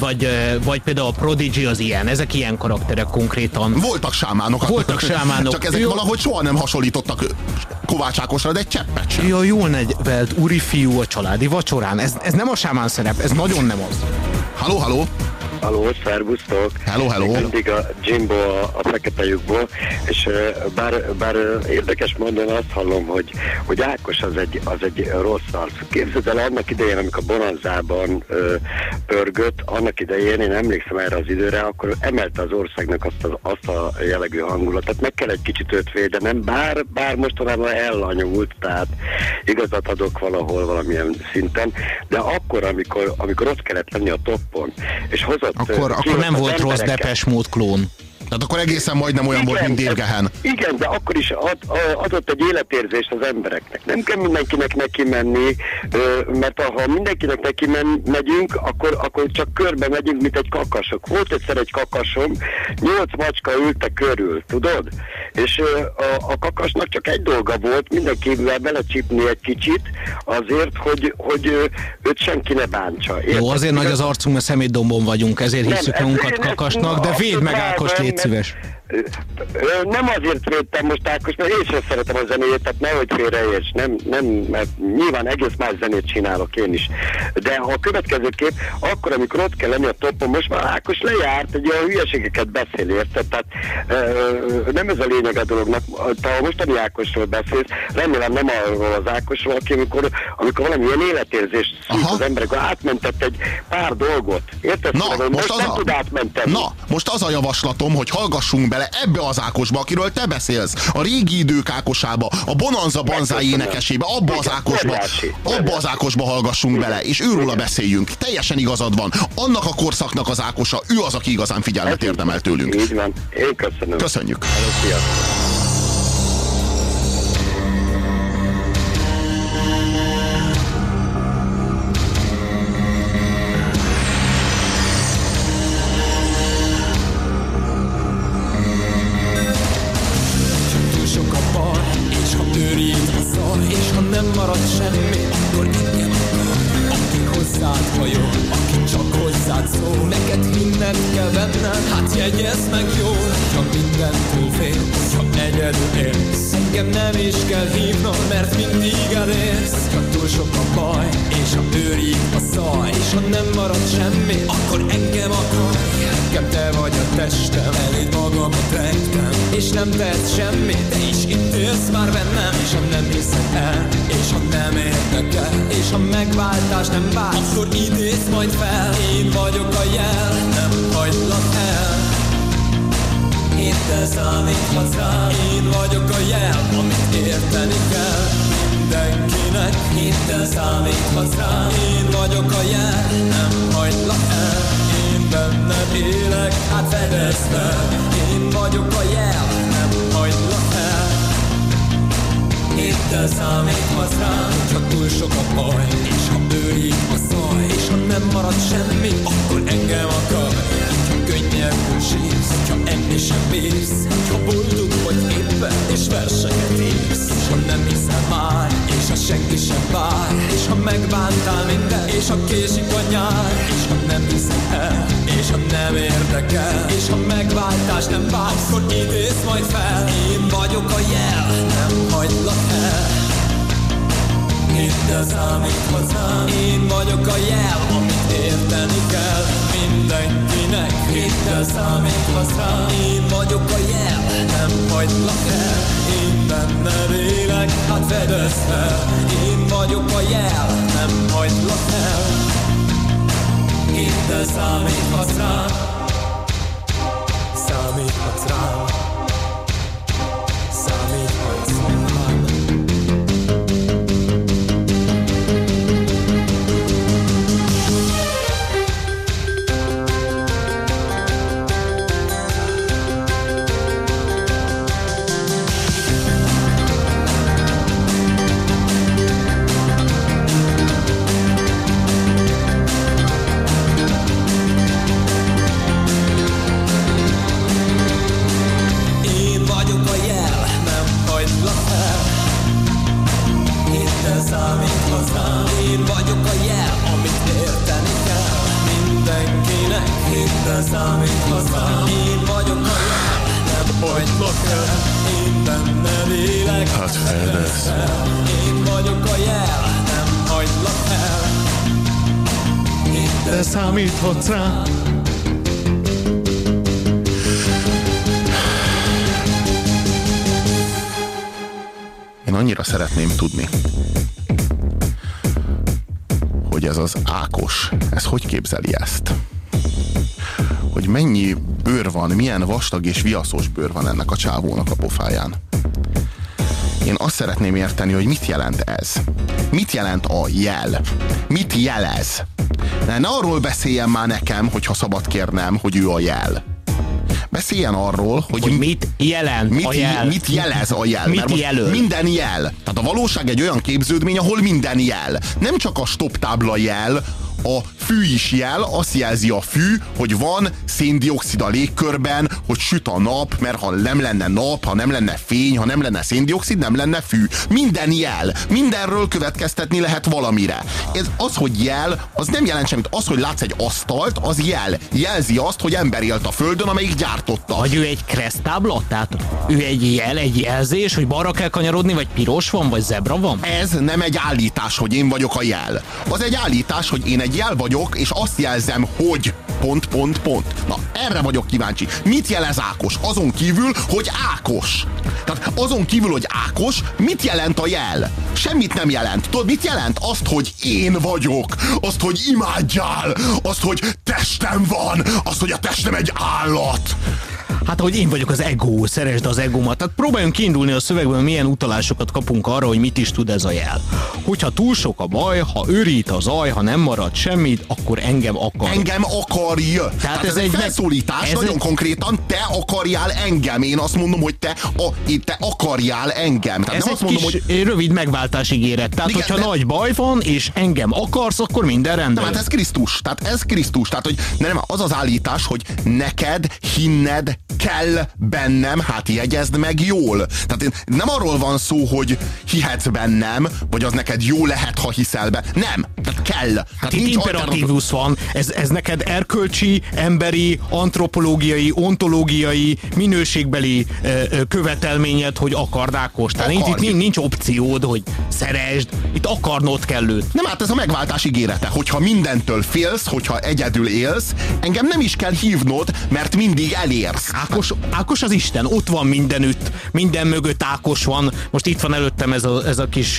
vagy például a Prodigy az ilyen, ezek ilyen karakterek konkrétan. Voltak sámánok. Csak ezek valahogy soha nem hasonlítottak Kovács Ákosra, de egy cseppet sem. Ja, jól nevelt úrifiú a családi vacsorán. Ez nem a sámán szerep, ez nagyon nem az. Halló! Halló, szervusztok! Hello! Mindig a Jimbo a fekete lyukból, és bár érdekes módon azt hallom, hogy Ákos az egy rossz arc. Képzeld el, annak idején, amikor Bonanzában pörgött, annak idején, én emlékszem erre az időre, akkor emelte az országnak azt a jellegű hangulatot. Meg kell egy kicsit őt védenem, bár mostanában ellanyult, tehát igazat adok valahol valamilyen szinten, de akkor, amikor ott kellett lenni a toppon, és hozott akkor nem volt rossz Depeche Mode klón. Tehát akkor egészen majdnem olyan volt, mint Dave Gahan. Igen, de akkor is adott egy életérzést az embereknek. Nem kell mindenkinek neki menni, mert ha mindenkinek neki megyünk, akkor csak körbe megyünk, mint egy kakasok. Volt egyszer egy kakasom, 8 macska ülte körül, tudod? És a kakasnak csak egy dolga volt, mindenkivel belecsipni egy kicsit, azért, hogy őt senki ne bántsa. Érted? Jó, azért nagy az arcunk, mert szemétdombon vagyunk, ezért hiszük magunkat kakasnak, de védd meg Ákos, légy szíves. Nem azért védtem most Ákos, mert én sem szeretem a zenéjét, tehát nehogy félreérts, nem, mert nyilván egész más zenét csinálok én is. De a következő kép, akkor, amikor ott kell lenni a toppon, most már Ákos lejárt, egy olyan hülyeségeket beszél, érted? Tehát nem ez a lényeg a dolognak. Te a mostani Ákosról beszélsz, remélem nem arról az Ákosról, aki amikor valamilyen életérzést szűk az emberek, átmentett egy pár dolgot. Érted? Most nem tud átmenteni. Most az a javaslatom, hogy hallgassunk bele ebbe az Ákosba, akiről te beszélsz, a régi idők Ákosába, a Bonanza Banzai énekesébe, abba az Ákosba hallgassunk bele, és őróla beszéljünk. Teljesen igazad van. Annak a korszaknak az Ákosa, ő az, aki igazán figyelmet érdemel tőlünk. Így van. Én köszönöm. Köszönjük. Hello, és ha nem marad semmi, akkor engem akar. Aki hozzád hajol, aki csak hozzád szól. Neked mindent kell benned, hát jegyezd meg jól. Csak mindentől fél, ha egyedül élsz. Engem nem is kell hívnom, mert mindig elérsz. Ha túl sok a baj, és ha őrít a szaj, és ha nem marad semmi, akkor engem akar. Nekem te vagy a testem, eléd magamat rejtem. és nem tehetsz semmit, te is itt élsz már bennem. És ha nem hiszed el, és ha nem érdekel, és ha megváltás nem vársz, akkor idézz majd fel. Én vagyok a jel, nem hagylak el. Hidd el, számíthatsz rám. Én vagyok a jel, amit érteni kell mindenkinek. Hidd el, számíthatsz rám. Én vagyok a jel, nem hagylak el. Én benned élek, hát fedezd fel. Én vagyok a jel, nem hagylak el. Hidd el, számíthatsz rám. Csak túl sok a baj, és ha őrít a zaj, és ha nem marad semmi, akkor engem akar. Ha könnyelből sírsz, ha enni sem bírsz, ha boldog vagy éppen, és verseket írsz. És ha nem hiszel már, és ha senki sem vár, és ha megbántál minden, és ha késik a nyár, és ha nem hiszed el, és ha nem érdekel, és ha megváltás nem vársz, akkor idézz majd fel. Én vagyok a jel, nem hagylak el. Hidd el, számíthatsz rám. Én vagyok a jel, amit érteni kell mindenkinek. Hidd el, számíthatsz rám. Én vagyok a jel, nem hagylak el. Én benned élek, hát fedezd fel. Én vagyok a jel, nem hagylak el. Hidd el, számíthatsz rám. Számíthatsz rám. Számíthatsz rám. Én vagyok a jel, amit érteni kell mindenkinek. Hidd el, számíthatsz rám. Én vagyok a jel, nem hagylak el. Én benned élek, hát fedezd. Én vagyok a jel, nem hagylak el. Hidd el, számíthatsz rám. Én annyira szeretném tudni, hogy ez az Ákos, ez hogy képzeli ezt? Hogy mennyi bőr van, milyen vastag és viaszos bőr van ennek a csávónak a pofáján. Én azt szeretném érteni, hogy mit jelent ez. Mit jelent a jel? Mit jelez? Ne arról beszéljen már nekem, hogyha szabad kérnem, hogy ő a jel. Beszéljen arról, hogy mit jelent a jel. Mit jelez a jel. Mit jelöl? Minden jel. Tehát a valóság egy olyan képződmény, ahol minden jel. Nem csak a stop tábla jel, a fű is jel, azt jelzi a fű, hogy van széndioxid a légkörben, hogy süt a nap, mert ha nem lenne nap, ha nem lenne fény, ha nem lenne széndioxid, nem lenne fű. Minden jel. Mindenről következtetni lehet valamire. Ez az, hogy jel, az nem jelent semmit. Az, hogy látsz egy asztalt, az jel. Jelzi azt, hogy ember élt a földön, amelyik gyártotta. Vagy ő egy keresztábla? Tehát ő egy jel, egy jelzés, hogy balra kell kanyarodni, vagy piros van, vagy zebra van? Ez nem egy állítás, hogy én vagyok a jel. Az egy állítás, hogy én egy jel vagyok, és azt jelzem, hogy ... Na, erre vagyok kíváncsi. Mit jelez Ákos? Azon kívül, hogy Ákos. Tehát azon kívül, hogy Ákos, mit jelent a jel? Semmit nem jelent. Tudod, mit jelent? Azt, hogy én vagyok. Azt, hogy imádjál. Azt, hogy testem van. Azt, hogy a testem egy állat. Hát, hogy én vagyok az ego, szeresd az egómat. Tehát próbáljunk kiindulni a szövegből, milyen utalásokat kapunk arra, hogy mit is tud ez a jel. Hogyha túl sok a baj, ha őrít a zaj, ha nem marad semmit, akkor engem akar. Engem akarj! Tehát ez egy felszólítás, nagyon konkrétan, te akarjál engem. Én azt mondom, hogy te akarjál engem. Tehát ez nem egy azt mondom, kis hogy rövid ígéret. Tehát, igen, hogyha nagy baj van, és engem akarsz, akkor minden rendben. Nem, hát ez Krisztus. Tehát, hogy nem, az az állítás, hogy neked hinned kell bennem, hát jegyezd meg jól. Tehát nem arról van szó, hogy hihetsz bennem, vagy az neked jó lehet, ha hiszel be. Nem, tehát kell. Tehát itt imperatívus van. Ez neked erkölcsi, emberi, antropológiai, ontológiai, minőségbeli követelményed, hogy akard Ákos. Tehát itt nincs opciód, hogy szeresd. Itt akarnod kell őt. Nem, hát ez a megváltás ígérete, hogyha mindentől félsz, hogyha egyedül élsz, engem nem is kell hívnod, mert mindig elérsz. Ákos az Isten, ott van mindenütt, minden mögött Ákos van. Most itt van előttem ez a kis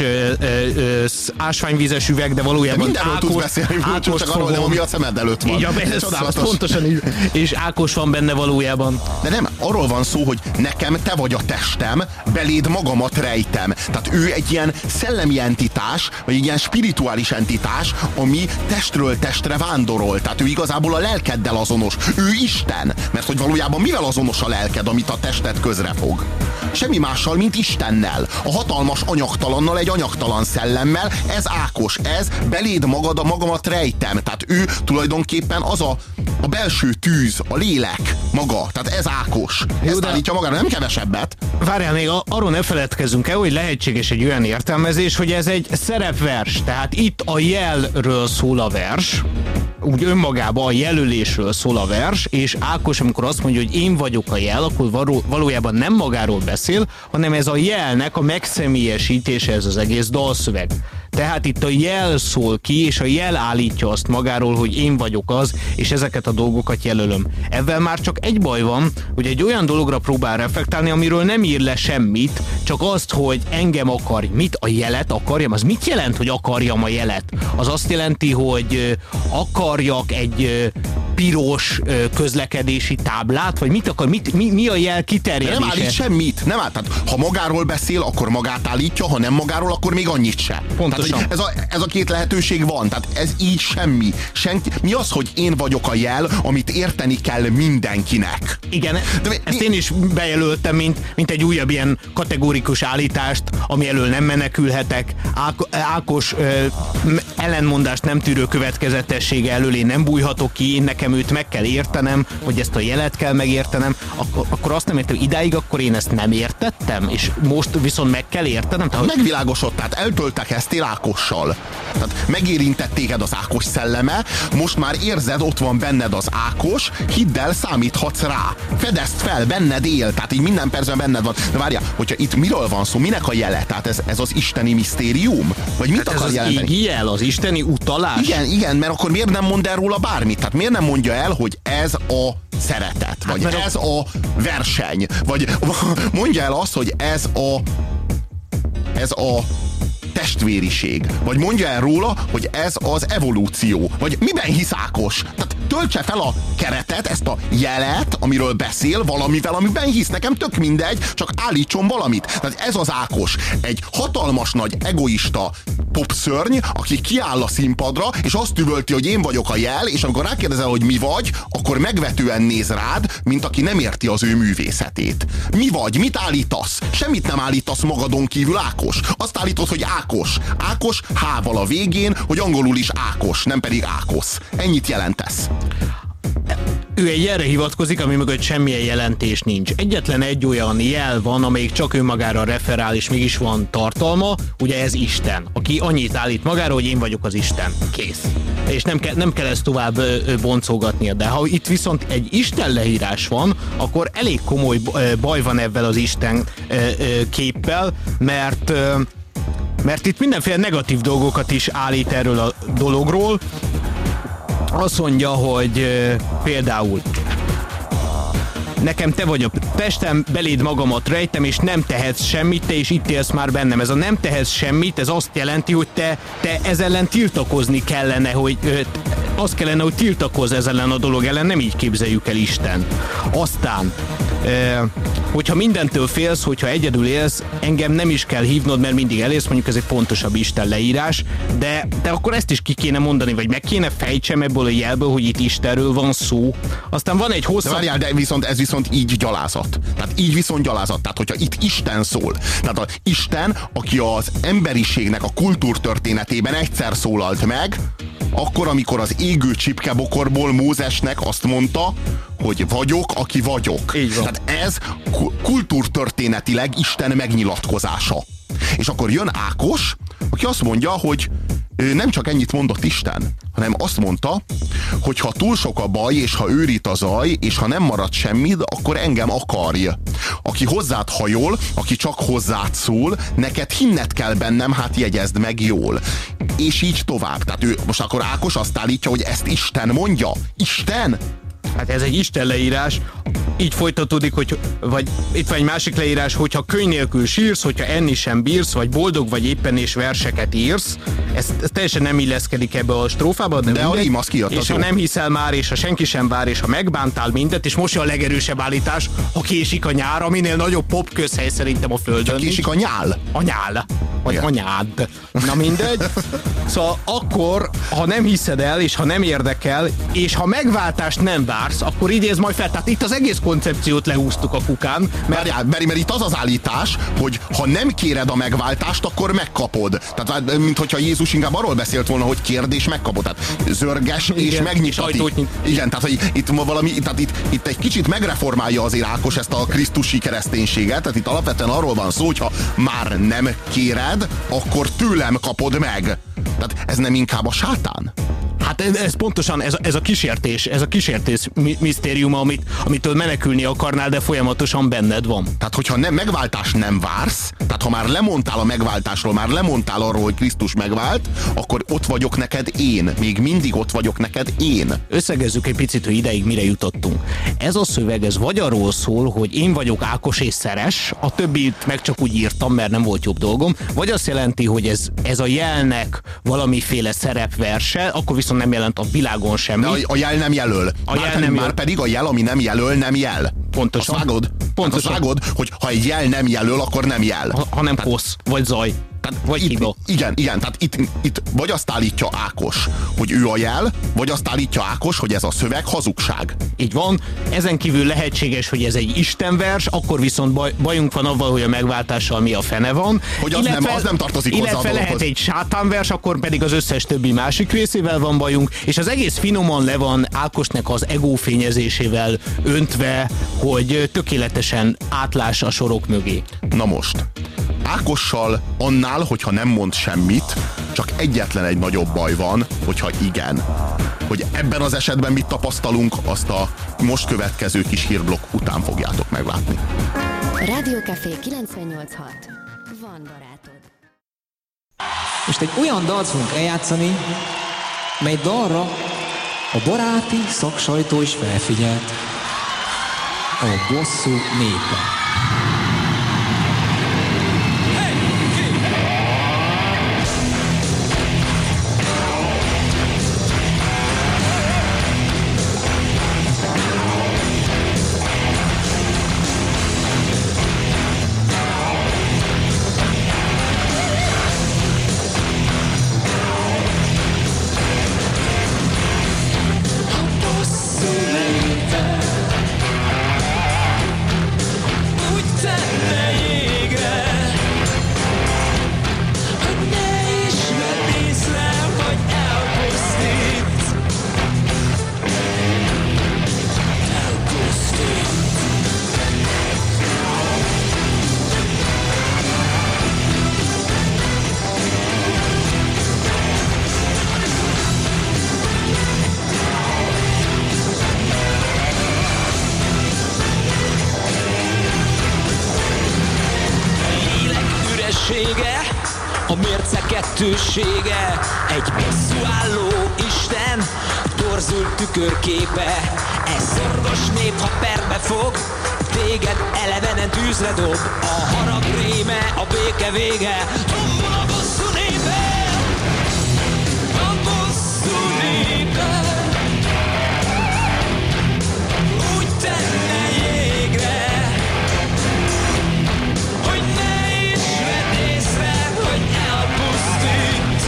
ásványvízes üveg, de valójában de mindenről tudsz beszélni, csak arról nem, ami a szemed előtt van. Így, ez pontosan így. És Ákos van benne valójában. De nem, arról van szó, hogy nekem te vagy a testem, beléd magamat rejtem. Tehát ő egy ilyen szellemi entitás, vagy egy ilyen spirituális entitás, ami testről testre vándorol. Tehát ő igazából a lelkeddel azonos. Ő Isten. Mert hogy valójában mivel azonos a lelked, amit a tested közrefog? Semmi mással, mint Istennel. A hatalmas anyagtalannal, egy anyagtalan szellemmel. Ez Ákos, ez beléd magamat rejtem. Tehát ő tulajdonképpen az a belső tűz, a lélek maga. Tehát ez Ákos. Ezt állítja magára, nem kevesebbet. Várjál, még arról ne feledkezzünk el, hogy lehetséges egy olyan értelmezés, hogy ez egy szerepvers. Tehát itt a jelről szól a vers, úgy önmagában a jelölésről szól a vers, és Ákos, amikor azt mondja, hogy én vagyok a jel, akkor valójában nem magáról beszél, hanem ez a jelnek a megszemélyesítése, ez az egész dalszöveg. Tehát itt a jel szól ki, és a jel állítja azt magáról, hogy én vagyok az, és ezeket a dolgokat jelölöm. Ezzel már csak egy baj van, hogy egy olyan dologra próbál reflektálni, amiről nem ír le semmit, csak azt, hogy engem akarj. Mit? A jelet akarjam? Az mit jelent, hogy akarjam a jelet? Az azt jelenti, hogy akarjak egy piros közlekedési táblát, vagy mit akar? Mi a jel kiterjedése? Nem állít semmit. Nem állít. Tehát, ha magáról beszél, akkor magát állítja, ha nem magáról, akkor még annyit se. Tehát, ez a két lehetőség van. Tehát ez így semmi. Mi az, hogy én vagyok a jel, amit érteni kell mindenkinek? Igen, ezt én is bejelöltem, mint egy újabb ilyen kategórikus állítást, ami elől nem menekülhetek. Ákos ellenmondást nem tűrő következetessége elől én nem bújhatok ki, én nekem őt meg kell értenem, vagy ezt a jelet kell megértenem, akkor azt nem értem, idáig akkor én ezt nem értettem, és most viszont meg kell értenem. Megvilágosodtál, tehát eltöltekeztél Ákossal. Tehát megérintett téged az Ákos szelleme, most már érzed, ott van benned az Ákos, hidd el, számíthatsz rá. Fedezd fel, benned él, tehát így minden percben benned van. De várjál, hogyha itt miről van szó, minek a jele? Tehát ez az isteni misztérium? Vagy mit akar jelenteni? Ez az égi jel, az isteni utalás? Igen, mert akkor miért nem mond el róla bármit? Tehát miért nem mondja el, hogy ez a szeretet, vagy ez a verseny, vagy mondja el azt, hogy ez a testvériség, vagy mondja el róla, hogy ez az evolúció, vagy miben hisz Ákos? Tehát töltse fel a keretet, ezt a jelet, amiről beszél, valamivel, amiben hisz, nekem tök mindegy, csak állítson valamit. Tehát ez az Ákos, egy hatalmas nagy egoista popszörny, aki kiáll a színpadra, és azt üvölti, hogy én vagyok a jel, és amikor rákérdezel, hogy mi vagy, akkor megvetően néz rád, mint aki nem érti az ő művészetét. Mi vagy? Mit állítasz? Semmit nem állítasz magadon kívül, Ákos. Azt állítod, hogy Ákos. Ákos H-val a végén, hogy angolul is Ákos, nem pedig Ákosz. Ennyit jelentesz. Ő egy jelre hivatkozik, ami mögött semmilyen jelentés nincs. Egyetlen egy olyan jel van, amelyik csak önmagára referál, és mégis van tartalma, ugye ez Isten, aki annyit állít magára, hogy én vagyok az Isten. Kész. És nem kell ezt tovább boncolgatnia. De ha itt viszont egy Isten leírás van, akkor elég komoly baj van ebben az Isten képpel, mert itt mindenféle negatív dolgokat is állít erről a dologról. Azt mondja, hogy például nekem te vagy a testem, beléd magamat rejtem, és nem tehetsz semmit, te is itt élsz már bennem. Ez a nem tehetsz semmit, ez azt jelenti, hogy te ez ellen tiltakozni kellene, hogy az kellene, hogy tiltakozz ez ellen a dolog ellen, nem így képzeljük el Isten. Aztán hogyha mindentől félsz, hogyha egyedül élsz, engem nem is kell hívnod, mert mindig elérsz, mondjuk ez egy pontosabb Isten leírás, de akkor ezt is ki kéne mondani, vagy meg kéne fejtsem ebből a jelből, hogy itt Istenről van szó. Aztán van egy hosszabb... De várjál, ez viszont így gyalázat. Tehát így viszont gyalázat. Tehát hogyha itt Isten szól, tehát az Isten, aki az emberiségnek a kultúrtörténetében egyszer szólalt meg, akkor, amikor az égő csipkebokorból Mózesnek azt mondta, hogy vagyok, aki vagyok. Tehát ez kultúrtörténetileg Isten megnyilatkozása. És akkor jön Ákos, aki azt mondja, hogy nem csak ennyit mondott Isten, hanem azt mondta, hogy ha túl sok a baj, és ha őrít a zaj, és ha nem marad semmid, akkor engem akarj. Aki hozzád hajol, aki csak hozzád szól, neked hinned kell bennem, hát jegyezd meg jól. És így tovább. Tehát most akkor Ákos azt állítja, hogy ezt Isten mondja. Isten? Hát ez egy Isten leírás, így folytatódik, hogy, vagy itt van egy másik leírás, hogyha könyv nélkül sírsz, hogyha enni sem bírsz, vagy boldog vagy éppen és verseket írsz, ez teljesen nem illeszkedik ebbe a strófába, de a rím az kijött, és ha nem hiszel már, és ha senki sem vár, és ha megbántál mindet, és most a legerősebb állítás, ha késik a nyár, aminél nagyobb pop közhely szerintem a földön. Csak késik a nyál. A nyál. Vagy anyád. Na mindegy. Szóval akkor, ha nem hiszed el, és ha nem érdekel, és ha megváltást nem vársz, akkor idéz majd fel. Tehát itt az egész koncepciót lehúztuk a kukán. Mert itt az az állítás, hogy ha nem kéred a megváltást, akkor megkapod. Tehát, mint hogyha Jézus inkább arról beszélt volna, hogy kérd és megkapod. Tehát zörges és megnyitatik. Igen, tehát hogy itt valami, tehát itt egy kicsit megreformálja azért Ákos ezt a krisztusi kereszténységet. Tehát itt alapvetően arról van szó, hogy ha már nem kéred, akkor tőlem kapod meg. Tehát ez nem inkább a sátán? Hát ez pontosan ez a kísértés misztériuma, amitől menekülni akarnál, de folyamatosan benned van. Tehát, hogyha megváltást nem vársz, tehát ha már lemondtál a megváltásról, már lemondtál arról, hogy Krisztus megvált, akkor ott vagyok neked én. Még mindig ott vagyok neked én. Összegezzük egy picit, hogy ideig mire jutottunk. Ez a szöveg, ez vagy arról szól, hogy én vagyok Ákos és Szeres, a többit meg csak úgy írtam, mert nem volt jobb dolgom, vagy azt jelenti, hogy ez a jelnek valamiféle szerepverse, akkor viszont nem jelent a világon semmi. De a jel nem jelöl. Már pedig a jel, ami nem jelöl, nem jel. Pontosan. Azt vágod? Pontosan. Azt vágod, hogy ha egy jel nem jelöl, akkor nem jel. Hanem kosz, vagy zaj. Vagy hiba. Igen, tehát itt vagy azt állítja Ákos, hogy ő a jel, vagy azt állítja Ákos, hogy ez a szöveg hazugság. Így van. Ezen kívül lehetséges, hogy ez egy istenvers, akkor viszont bajunk van avval, hogy a megváltással mi a fene van. Hogy az nem tartozik hozzá a dologhoz. Illetve lehet egy sátánvers, akkor pedig az összes többi másik részével van bajunk, és az egész finoman le van Ákosnak az egófényezésével öntve, hogy tökéletesen átlássa a sorok mögé. Na most, Ákossal annál, hogyha nem mond semmit, csak egyetlen egy nagyobb baj van, hogyha igen. Hogy ebben az esetben mit tapasztalunk, azt a most következő kis hírblokk után fogjátok meglátni. Rádió Café 98.6. Van barátod. Most egy olyan dalt fogunk eljátszani, mely dalra a baráti szaksajtó is felfigyelt. A bosszú népe. A mérce kettősége, egy bosszúálló Isten, torzult tükörképe. Ez szorgos nép, ha perbe fog, téged elevenen tűzre dob. A harag réme, a béke vége, tombol a bosszú népe. A bosszú népe úgy tenne jégre, hogy ne is vedd észre, hogy elpusztít.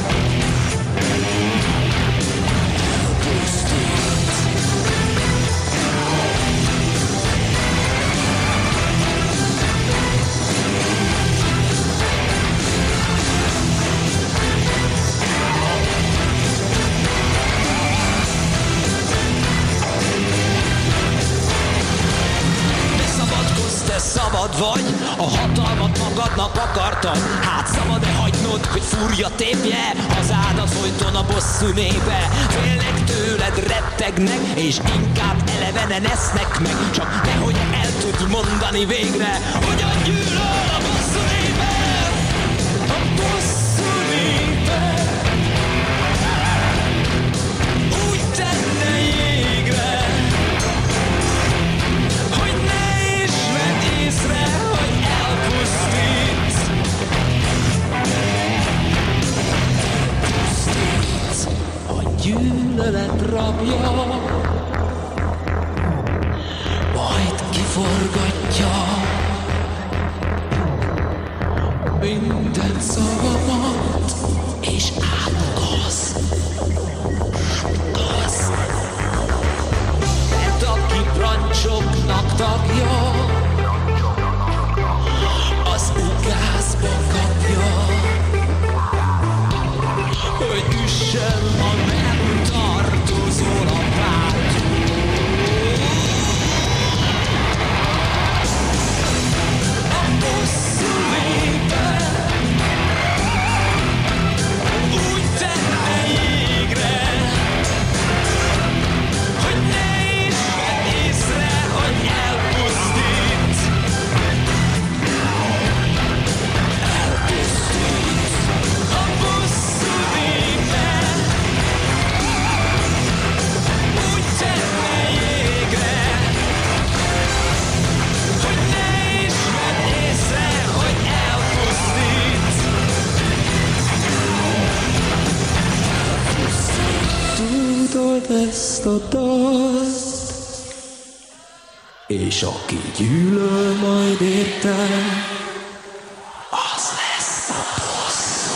Te szabad vagy, a hatalmat magadnak akartad. Hát szabad-e hagynod, hogy fúrja tépje hazádat folyton a bosszú népe? Félnek tőled, rettegnek, és inkább elevenen esznek meg. Csak nehogy el tudj mondani végre, hogyan gyűlöl a bosszú népe. A bosszú népe úgy tenne jégre, gyűlölet rabja, majd kiforgatja minden szavamat, és átugaz. Mert aki brancsoknak tagja, az ugázba kapja, hogy üssön a nem tartozó lapától. A bosszú népe úgy tenne jégre, hogy ne is vedd észre, hogy elpusztít. A bosszú népe úgy tenne jégre, hogy ne is vedd észre, hogy elpusztít. Tudod ezt a dalt, és aki gyűlöl majd érte, az lesz a bosszú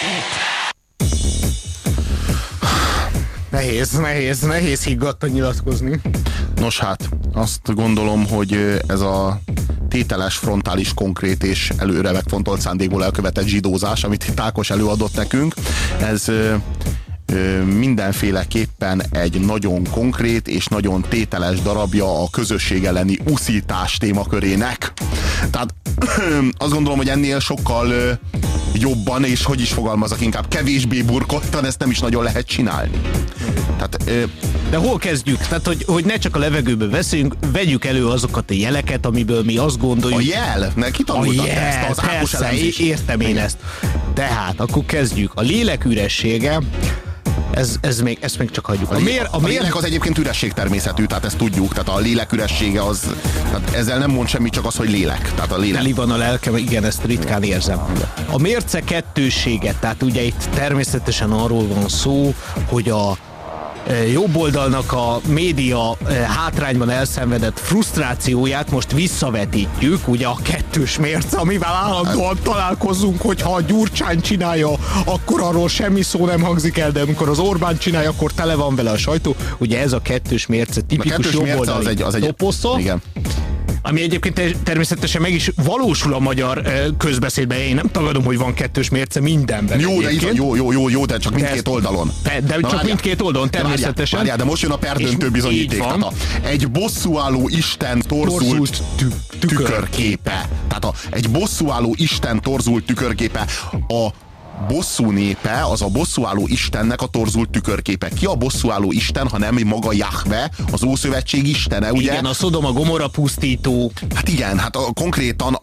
népe. Nehéz higgadtan nyilatkozni. Nos hát, azt gondolom, hogy ez a tételes, frontális, konkrét és előre megfontolt szándékból elkövetett zsidózás, amit itt Ákos előadott nekünk, ez mindenféleképpen egy nagyon konkrét és nagyon tételes darabja a közösség elleni uszítás témakörének. Tehát azt gondolom, hogy ennél sokkal jobban, és hogy is fogalmazok, inkább kevésbé burkoltan ezt nem is nagyon lehet csinálni. Tehát, de hol kezdjük? Tehát, hogy ne csak a levegőbe veszünk, vegyük elő azokat a jeleket, amiből mi azt gondoljuk. A jel? Ki tanultad ezt? Az Ákos elemzés. Értem én ezt. Tehát, akkor kezdjük. A lélek üressége, ezt még csak hagyjuk. A lélek az egyébként üresség természetű, tehát ezt tudjuk, tehát a lélek üressége az, tehát ezzel nem mond semmit, csak az, hogy lélek. Tehát a lélek. Teli van a lelkem, igen, ezt ritkán érzem. A mérce kettőssége, tehát ugye itt természetesen arról van szó, hogy a jobb oldalnak a média hátrányban elszenvedett frusztrációját most visszavetítjük, ugye a kettős mérce, amivel állandóan találkozunk, hogyha a Gyurcsány csinálja, akkor arról semmi szó nem hangzik el, de amikor az Orbán csinálja, akkor tele van vele a sajtó. Ugye ez a kettős mérce, tipikus jobboldali toposza. Igen. Ami egyébként természetesen meg is valósul a magyar közbeszédben. Én nem tagadom, hogy van kettős mérce mindenben. Jó, de csak mindkét oldalon. De csak mindkét oldalon, természetesen. Várjál, de most jön a perdöntő bizonyíték. Egy bosszúálló Isten torzult tükörképe. Tehát egy bosszúálló Isten torzult tükörképe. A bosszú népe, az a bosszúálló Istennek a torzult tükörképe. Ki a bosszúálló Isten, ha nem maga Jahve, az Ószövetség istene, ugye? Igen, a Szodoma Gomorra pusztító. Hát igen, hát konkrétan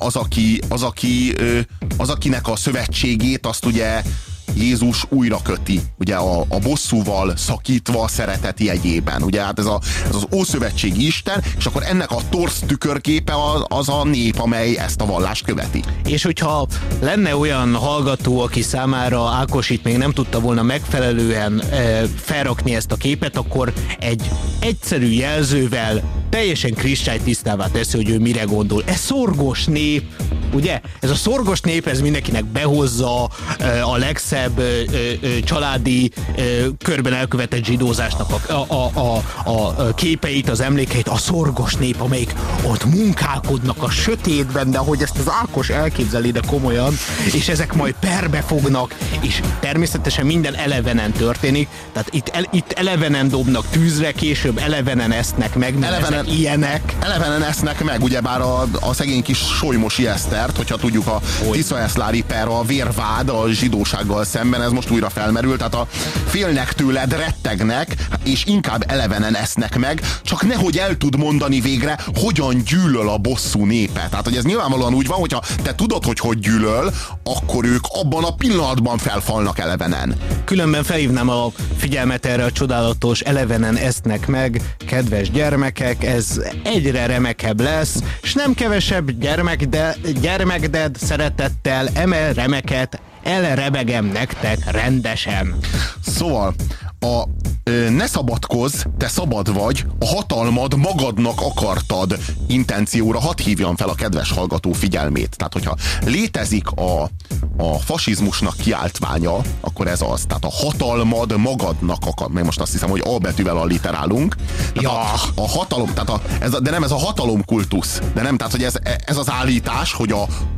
az, akinek a szövetségét azt ugye Jézus újra köti, ugye a bosszúval szakítva a szeretet jegyében. Ugye hát ez az ószövetségi Isten, és akkor ennek a torz tükörképe az a nép, amely ezt a vallást követi. És hogyha lenne olyan hallgató, aki számára Ákos itt még nem tudta volna megfelelően felrakni ezt a képet, akkor egy egyszerű jelzővel teljesen kristálytisztává teszi, hogy ő mire gondol. Ez szorgos nép, ugye? Ez a szorgos nép, ez mindenkinek behozza a legszebb családi körben elkövetett zsidózásnak a képeit, az emlékeit, a szorgos nép, amelyik ott munkálkodnak a sötétben, de ahogy ezt az Ákos elképzeli, de komolyan, és ezek majd perbe fognak, és természetesen minden elevenen történik, tehát itt elevenen dobnak tűzre, később elevenen esznek meg, mert ilyenek. Elevenen esznek meg, ugyebár a szegény kis Solymosi Esztert, hogyha tudjuk a Tisza-Eszlári per, a vérvád a zsidósággal szemben, ez most újra felmerült, tehát a félnek tőled, rettegnek, és inkább elevenen esznek meg, csak nehogy el tud mondani végre, hogyan gyűlöl a bosszú népe. Tehát, hogy ez nyilvánvalóan úgy van, hogyha te tudod, hogy gyűlöl, akkor ők abban a pillanatban felfalnak elevenen. Különben felhívnám a figyelmet erre a csodálatos elevenen esznek meg, kedves gyermekek, ez egyre remekebb lesz, és nem kevesebb gyermekded szeretettel emel remeket, elrebegem nektek rendesen. Szóval ne szabadkozz, te szabad vagy, a hatalmad magadnak akartad intencióra hadd hívjam fel a kedves hallgató figyelmét. Tehát, hogyha létezik a fasizmusnak kiáltványa, akkor ez az. Tehát a hatalmad magadnak akar. Meg most azt hiszem, hogy A betűvel alliterálunk. Ja. A hatalom, tehát de nem ez a hatalomkultusz. De nem, tehát hogy ez az állítás, hogy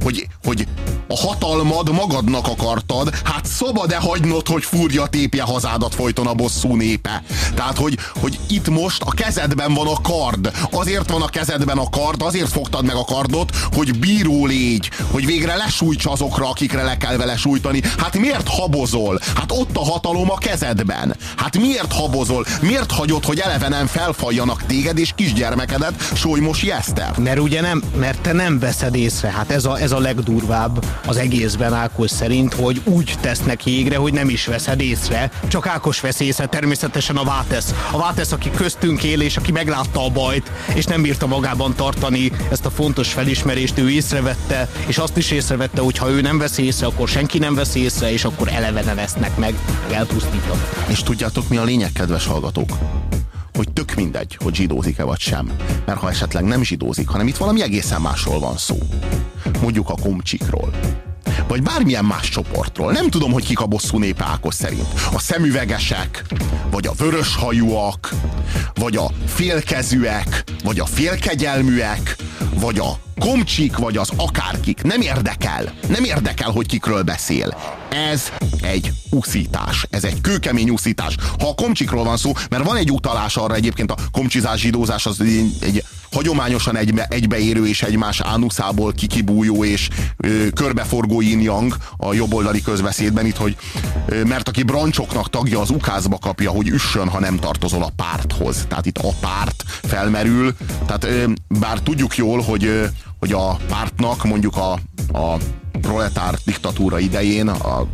a hatalmad magadnak akartad, hát szabad-e hagynod, hogy fúrja tépje hazádat folyton a bosszú népe. Tehát, hogy itt most a kezedben van a kard. Azért van a kezedben a kard, azért fogtad meg a kardot, hogy bíró légy, hogy végre lesújts azokra, akikre le kell vele sújtani. Hát miért habozol? Hát ott a hatalom a kezedben. Hát miért habozol? Miért hagyod, hogy elevenen felfaljanak téged és kisgyermekedet, Solymosi Eszter? Mert te nem veszed észre. Hát ez a legdurvább az egészben Ákos szerint, hogy úgy tesznek jégre, hogy nem is veszed észre. Csak Ákos vesz észre, természetesen a Vátesz, aki köztünk él, és aki meglátta a bajt, és nem bírta magában tartani ezt a fontos felismerést, ő észrevette, és azt is észrevette, hogy ha ő nem vesz észre, akkor senki nem vesz észre, és akkor elevene vesznek meg elpusztítanak. És tudjátok, mi a lényeg, kedves hallgatók? Hogy tök mindegy, hogy zsidózik-e vagy sem. Mert ha esetleg nem zsidózik, hanem itt valami egészen másról van szó. Mondjuk a komcsikról. Vagy bármilyen más csoportról. Nem tudom, hogy kik a bosszú népe Ákos szerint. A szemüvegesek, vagy a vöröshajúak, vagy a félkezűek, vagy a félkegyelműek, vagy a komcsik, vagy az akárkik. Nem érdekel. Nem érdekel, hogy kikről beszél. Ez egy uszítás. Ez egy kőkemény uszítás. Ha a komcsikról van szó, mert van egy utalás arra, egyébként a komcsizás, zsidózás az egy hagyományosan egybeérő és egymás ánuszából kikibújó és körbeforgó yin-yang a jobboldali közbeszédben itt, hogy mert aki brancsoknak tagja, az ukázba kapja, hogy üssön, ha nem tartozol a párthoz. Tehát itt a párt felmerül. Tehát bár tudjuk jól, hogy a pártnak mondjuk a proletár diktatúra idején, a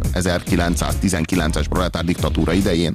1919-es proletár diktatúra idején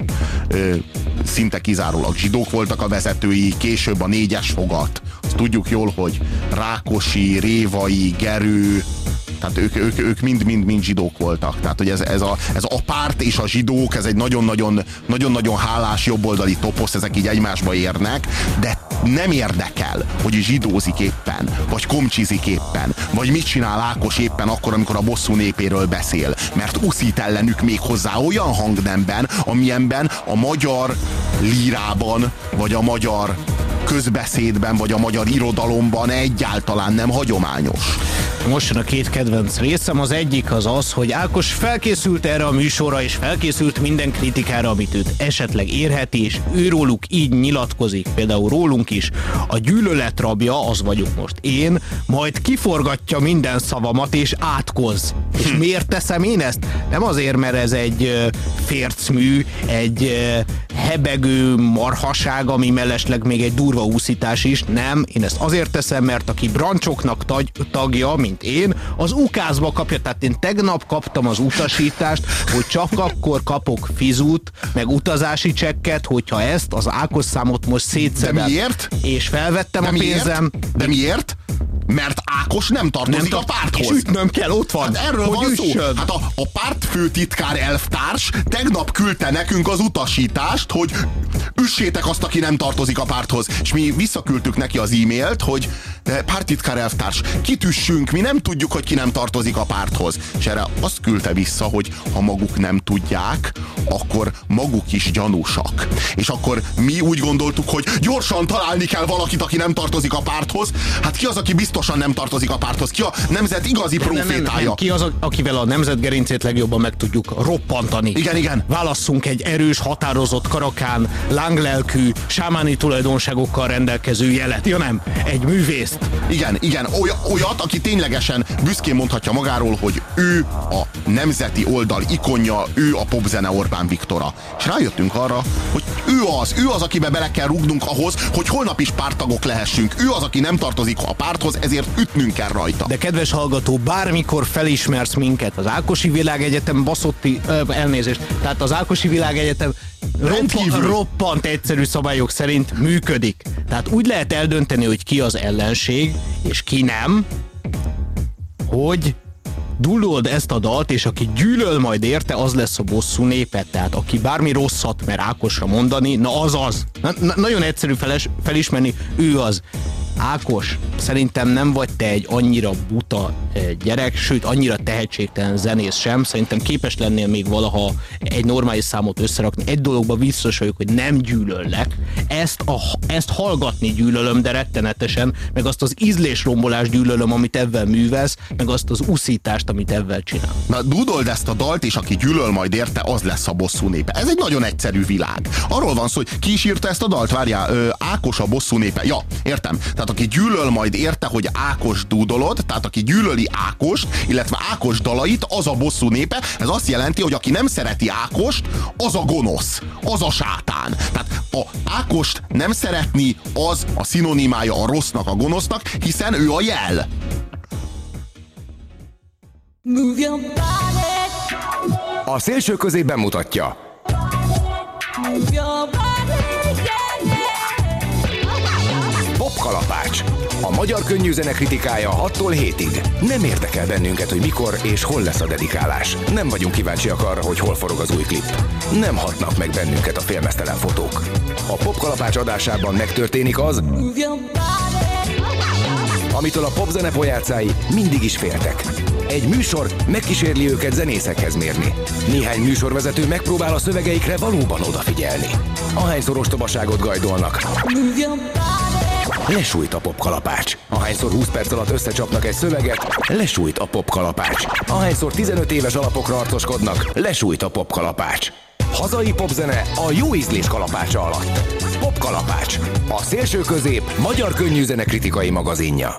szinte kizárólag zsidók voltak a vezetői, később a 4-es fogat. Azt tudjuk jól, hogy Rákosi, Révai, Gerő, tehát ők mind zsidók voltak. Tehát, hogy ez a párt és a zsidók, ez egy nagyon-nagyon hálás jobboldali toposz, ezek így egymásba érnek, de nem érdekel, hogy zsidózik éppen, vagy komcsizik éppen, vagy mit csinál Ákos éppen akkor, amikor a bosszú népéről beszél. Mert uszít ellenük még hozzá olyan hangnemben, amilyenben a magyar lírában, vagy a magyar közbeszédben, vagy a magyar irodalomban egyáltalán nem hagyományos. Most jön a két kedvenc részem. Az egyik az, hogy Ákos felkészült erre a műsorra, és felkészült minden kritikára, amit őt esetleg érheti, és őróluk így nyilatkozik, például rólunk is. A gyűlölet rabja, az vagyok most én, majd kiforgatja minden szavamat, és átkoz. És miért teszem én ezt? Nem azért, mert ez egy fércmű, egy hebegő marhaság, ami mellesleg még egy durva úszítás is. Nem, én ezt azért teszem, mert aki brancsoknak tagja, mint én, az ukázba kapja. Tehát én tegnap kaptam az utasítást, hogy csak akkor kapok fizut, meg utazási csekket, hogyha ezt az Ákos számot most szétszedem. De miért? És felvettem a pénzem. De miért? Mert Ákos nem tartozik a párthoz. És ütnöm kell, ott van. Hát erről van szó. Hát a pártfőtitkár elvtárs tegnap küldte nekünk az utasítást, hogy üssétek azt, aki nem tartozik a párthoz. És mi visszaküldtük neki az e-mailt, hogy párttitkár elvtárs, kit üssünk, mi nem tudjuk, hogy ki nem tartozik a párthoz. És erre azt küldte vissza, hogy ha maguk nem tudják, akkor maguk is gyanúsak. És akkor mi úgy gondoltuk, hogy gyorsan találni kell valakit, aki nem tartozik a párthoz. Hát ki az, aki biztosan nem tartozik a párthoz? Ki a nemzet igazi profétája? Nem. Ki az, akivel a nemzet gerincét legjobban meg tudjuk roppantani? Igen. Válasszunk egy erős, határozott, karakán, lánglelkű, sámáni tulajdonságokkal rendelkező jelet. Ja nem, egy művészt. Igen. Olyat, aki ténylegesen büszkén mondhatja magáról, hogy ő a nemzeti oldal ikonja, ő a popzene Orbán Viktora. És rájöttünk arra, hogy ő az, akibe bele kell rúgnunk ahhoz, hogy holnap is párttagok lehessünk. Ő az, aki nem tartozik a párthoz, ezért ütnünk kell rajta. De kedves hallgató, bármikor felismersz minket, az Ákosi Világegyetem baszotti, elnézést, tehát az Ákosi Világegyetem roppant egyszerű szabályok szerint működik. Tehát úgy lehet eldönteni, hogy ki az ellenség, és ki nem, hogy dullold ezt a dalt, és aki gyűlöl majd érte, az lesz a bosszú népe. Tehát aki bármi rosszat mer Ákosra mondani, na az az. Nagyon egyszerű felismerni, ő az. Ákos, szerintem nem vagy te egy annyira buta gyerek, sőt annyira tehetségtelen zenész sem. Szerintem képes lennél még valaha egy normális számot összerakni. Egy dologba biztos vagyok, hogy nem gyűlöllek. Ezt hallgatni gyűlölöm, de rettenetesen, meg azt az ízlésrombolást gyűlölöm, amit ebben művelsz, meg azt az uszítást, amit ebben csinál. Na, dúdold ezt a dalt, és aki gyűlöl majd érte, az lesz a bosszú népe. Ez egy nagyon egyszerű világ. Arról van szó, hogy ki is írta ezt a dalt? Várjál, Ákos a bosszú népe. Ja, értem. Tehát aki gyűlöl majd érte, hogy Ákos dúdolod, tehát aki gyűlöli Ákost, illetve Ákos dalait, az a bosszú népe. Ez azt jelenti, hogy aki nem szereti Ákost, az a gonosz, az a sátán. Tehát a Ákost nem szeretni, az a szinonimája a rossznak, a gonosznak, hiszen ő a jel. A Szélső Közép bemutatja. Popkalapács. A magyar könnyűzene kritikája 6-tól 7-ig. Nem érdekel bennünket, hogy mikor és hol lesz a dedikálás. Nem vagyunk kíváncsiak arra, hogy hol forog az új klip. Nem hatnak meg bennünket a félmeztelen fotók. A Popkalapács adásában megtörténik az, amitől a popzene pojácái mindig is féltek. Egy műsor megkísérli őket zenészekhez mérni. Néhány műsorvezető megpróbál a szövegeikre valóban odafigyelni. Ahányszor ostobaságot gajdolnak, lesújt a popkalapács. Ahányszor 20 perc alatt összecsapnak egy szöveget, lesújt a popkalapács. Ahányszor 15 éves alapokra arcoskodnak, lesújt a popkalapács. Hazai popzene a jó ízlés kalapácsa alatt. Popkalapács. A Szélső Közép magyar könnyűzene kritikai magazinja.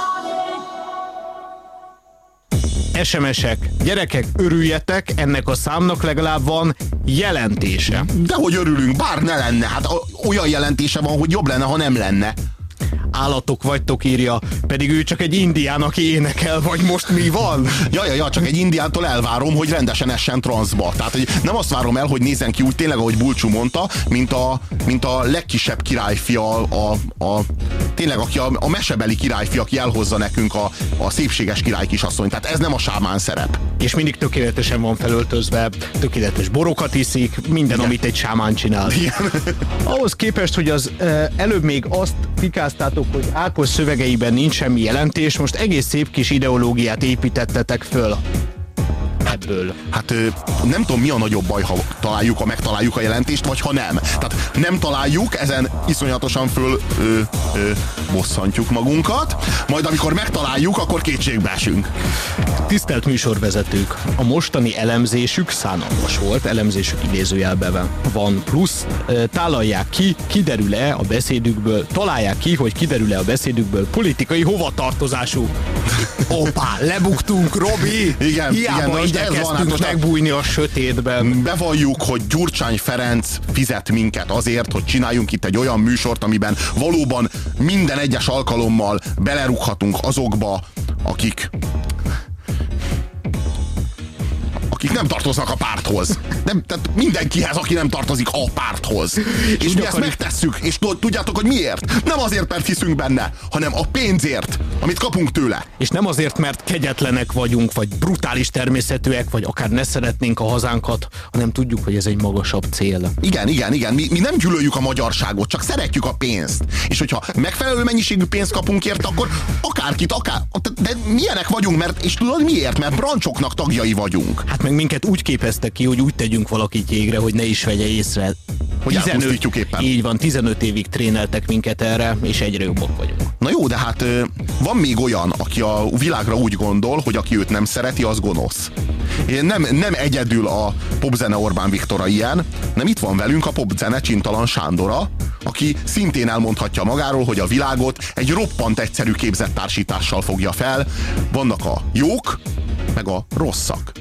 SMS-ek. Gyerekek, örüljetek, ennek a számnak legalább van jelentése. Dehogy örülünk, bár ne lenne. Hát olyan jelentése van, hogy jobb lenne, ha nem lenne. Állatok vagytok, írja, pedig ő csak egy indián, aki énekel, vagy most mi van? Ja, csak egy indiántól elvárom, hogy rendesen essen transzba. Tehát hogy nem azt várom el, hogy nézzen ki úgy tényleg, ahogy Bulcsú mondta, mint a legkisebb királyfia, tényleg aki a mesebeli királyfia, aki elhozza nekünk a szépséges király kisasszony. Tehát ez nem a sámán szerep. És mindig tökéletesen van felöltözve, tökéletes borokat iszik, minden, igen, amit egy sámán csinál. Igen. Ahhoz képest, hogy az előbb még azt pikáztátok, hogy Ákos szövegeiben nincs semmi jelentés, most egész szép kis ideológiát építettetek föl ebből. Hát nem tudom, mi a nagyobb baj, ha megtaláljuk a jelentést, vagy ha nem. Tehát nem találjuk, ezen iszonyatosan bosszantjuk magunkat, majd amikor megtaláljuk, akkor kétségbe esünk. Tisztelt műsorvezetők, a mostani elemzésük szánalmas volt, elemzésük idézőjelben van, plusz találják ki, hogy kiderül-e a beszédükből politikai hovatartozású. Hoppá, lebuktunk, Robi! Igen, hiába igyekeztünk megbújni a sötétben. Bevalljuk, hogy Gyurcsány Ferenc fizet minket azért, hogy csináljunk itt egy olyan műsort, amiben valóban minden egyes alkalommal belerúghatunk azokba, akik nem tartoznak a párthoz. Tehát mindenkihez, aki nem tartozik a párthoz. És mi ezt megtesszük, és tudjátok, hogy miért? Nem azért, mert hiszünk benne, hanem a pénzért, amit kapunk tőle. És nem azért, mert kegyetlenek vagyunk, vagy brutális természetűek, vagy akár ne szeretnénk a hazánkat, hanem tudjuk, hogy ez egy magasabb cél. Igen. Mi nem gyűlöljük a magyarságot, csak szeretjük a pénzt. És hogyha megfelelő mennyiségű pénzt kapunk érte, akkor akárkit, de milyenek vagyunk, és tudod miért? Mert brancsoknak tagjai vagyunk. Hát meg minket úgy képeztek ki, hogy úgy tegyünk valakit jégre, hogy ne is vegye észre. Hogy elpusztítjuk éppen. Így van, 15 évig tréneltek minket erre, és egyre jobbak vagyunk. Na jó, de hát van még olyan, aki a világra úgy gondol, hogy aki őt nem szereti, az gonosz. Nem egyedül a popzene Orbán Viktora ilyen, nem itt van velünk a popzene Csintalan Sándora, aki szintén elmondhatja magáról, hogy a világot egy roppant egyszerű képzettársítással fogja fel. Vannak a jók, meg a rosszak.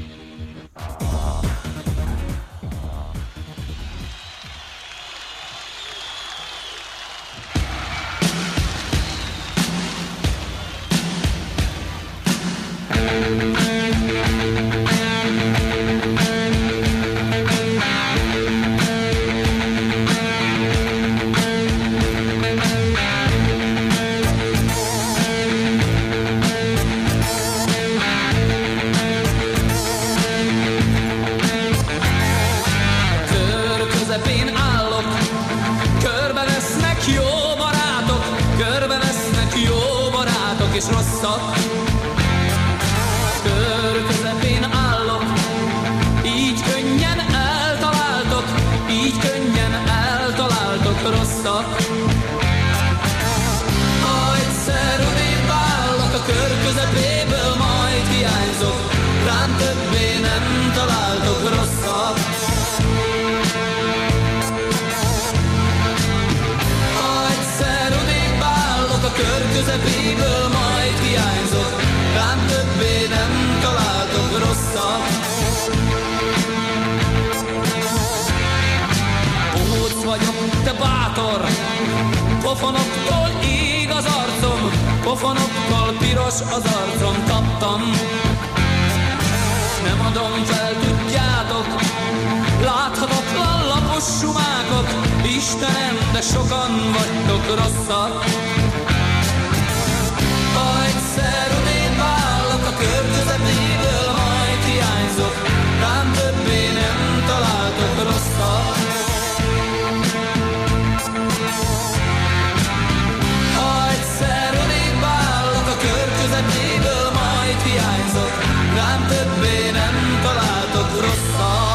rosszak. Kör közepén állok, így könnyen eltaláltok, így könnyen eltaláltok rosszak. Ha egyszer odébb állok, a kör közepéből majd hiányzok, rám többé nem találtok rosszak. Ha egyszer odébb állok, a kör közepéből majd hiányzok, rám többé nem találtok rosszak. Bohóc vagyok, te bátor, pofonoktól ég az arcom, pofonokkal piros az arcom, kaptam. Nem adom fel, tudjátok, láthatatlan lapos sumákok, Istenem, de sokan vagytok rosszak. Ha egyszer odébb állok, a kör közepéből majd hiányzok, rám többé nem találtok rosszak. Ha egyszer odébb állok, a kör közepéből majd hiányzok, rám többé nem találtok rosszak.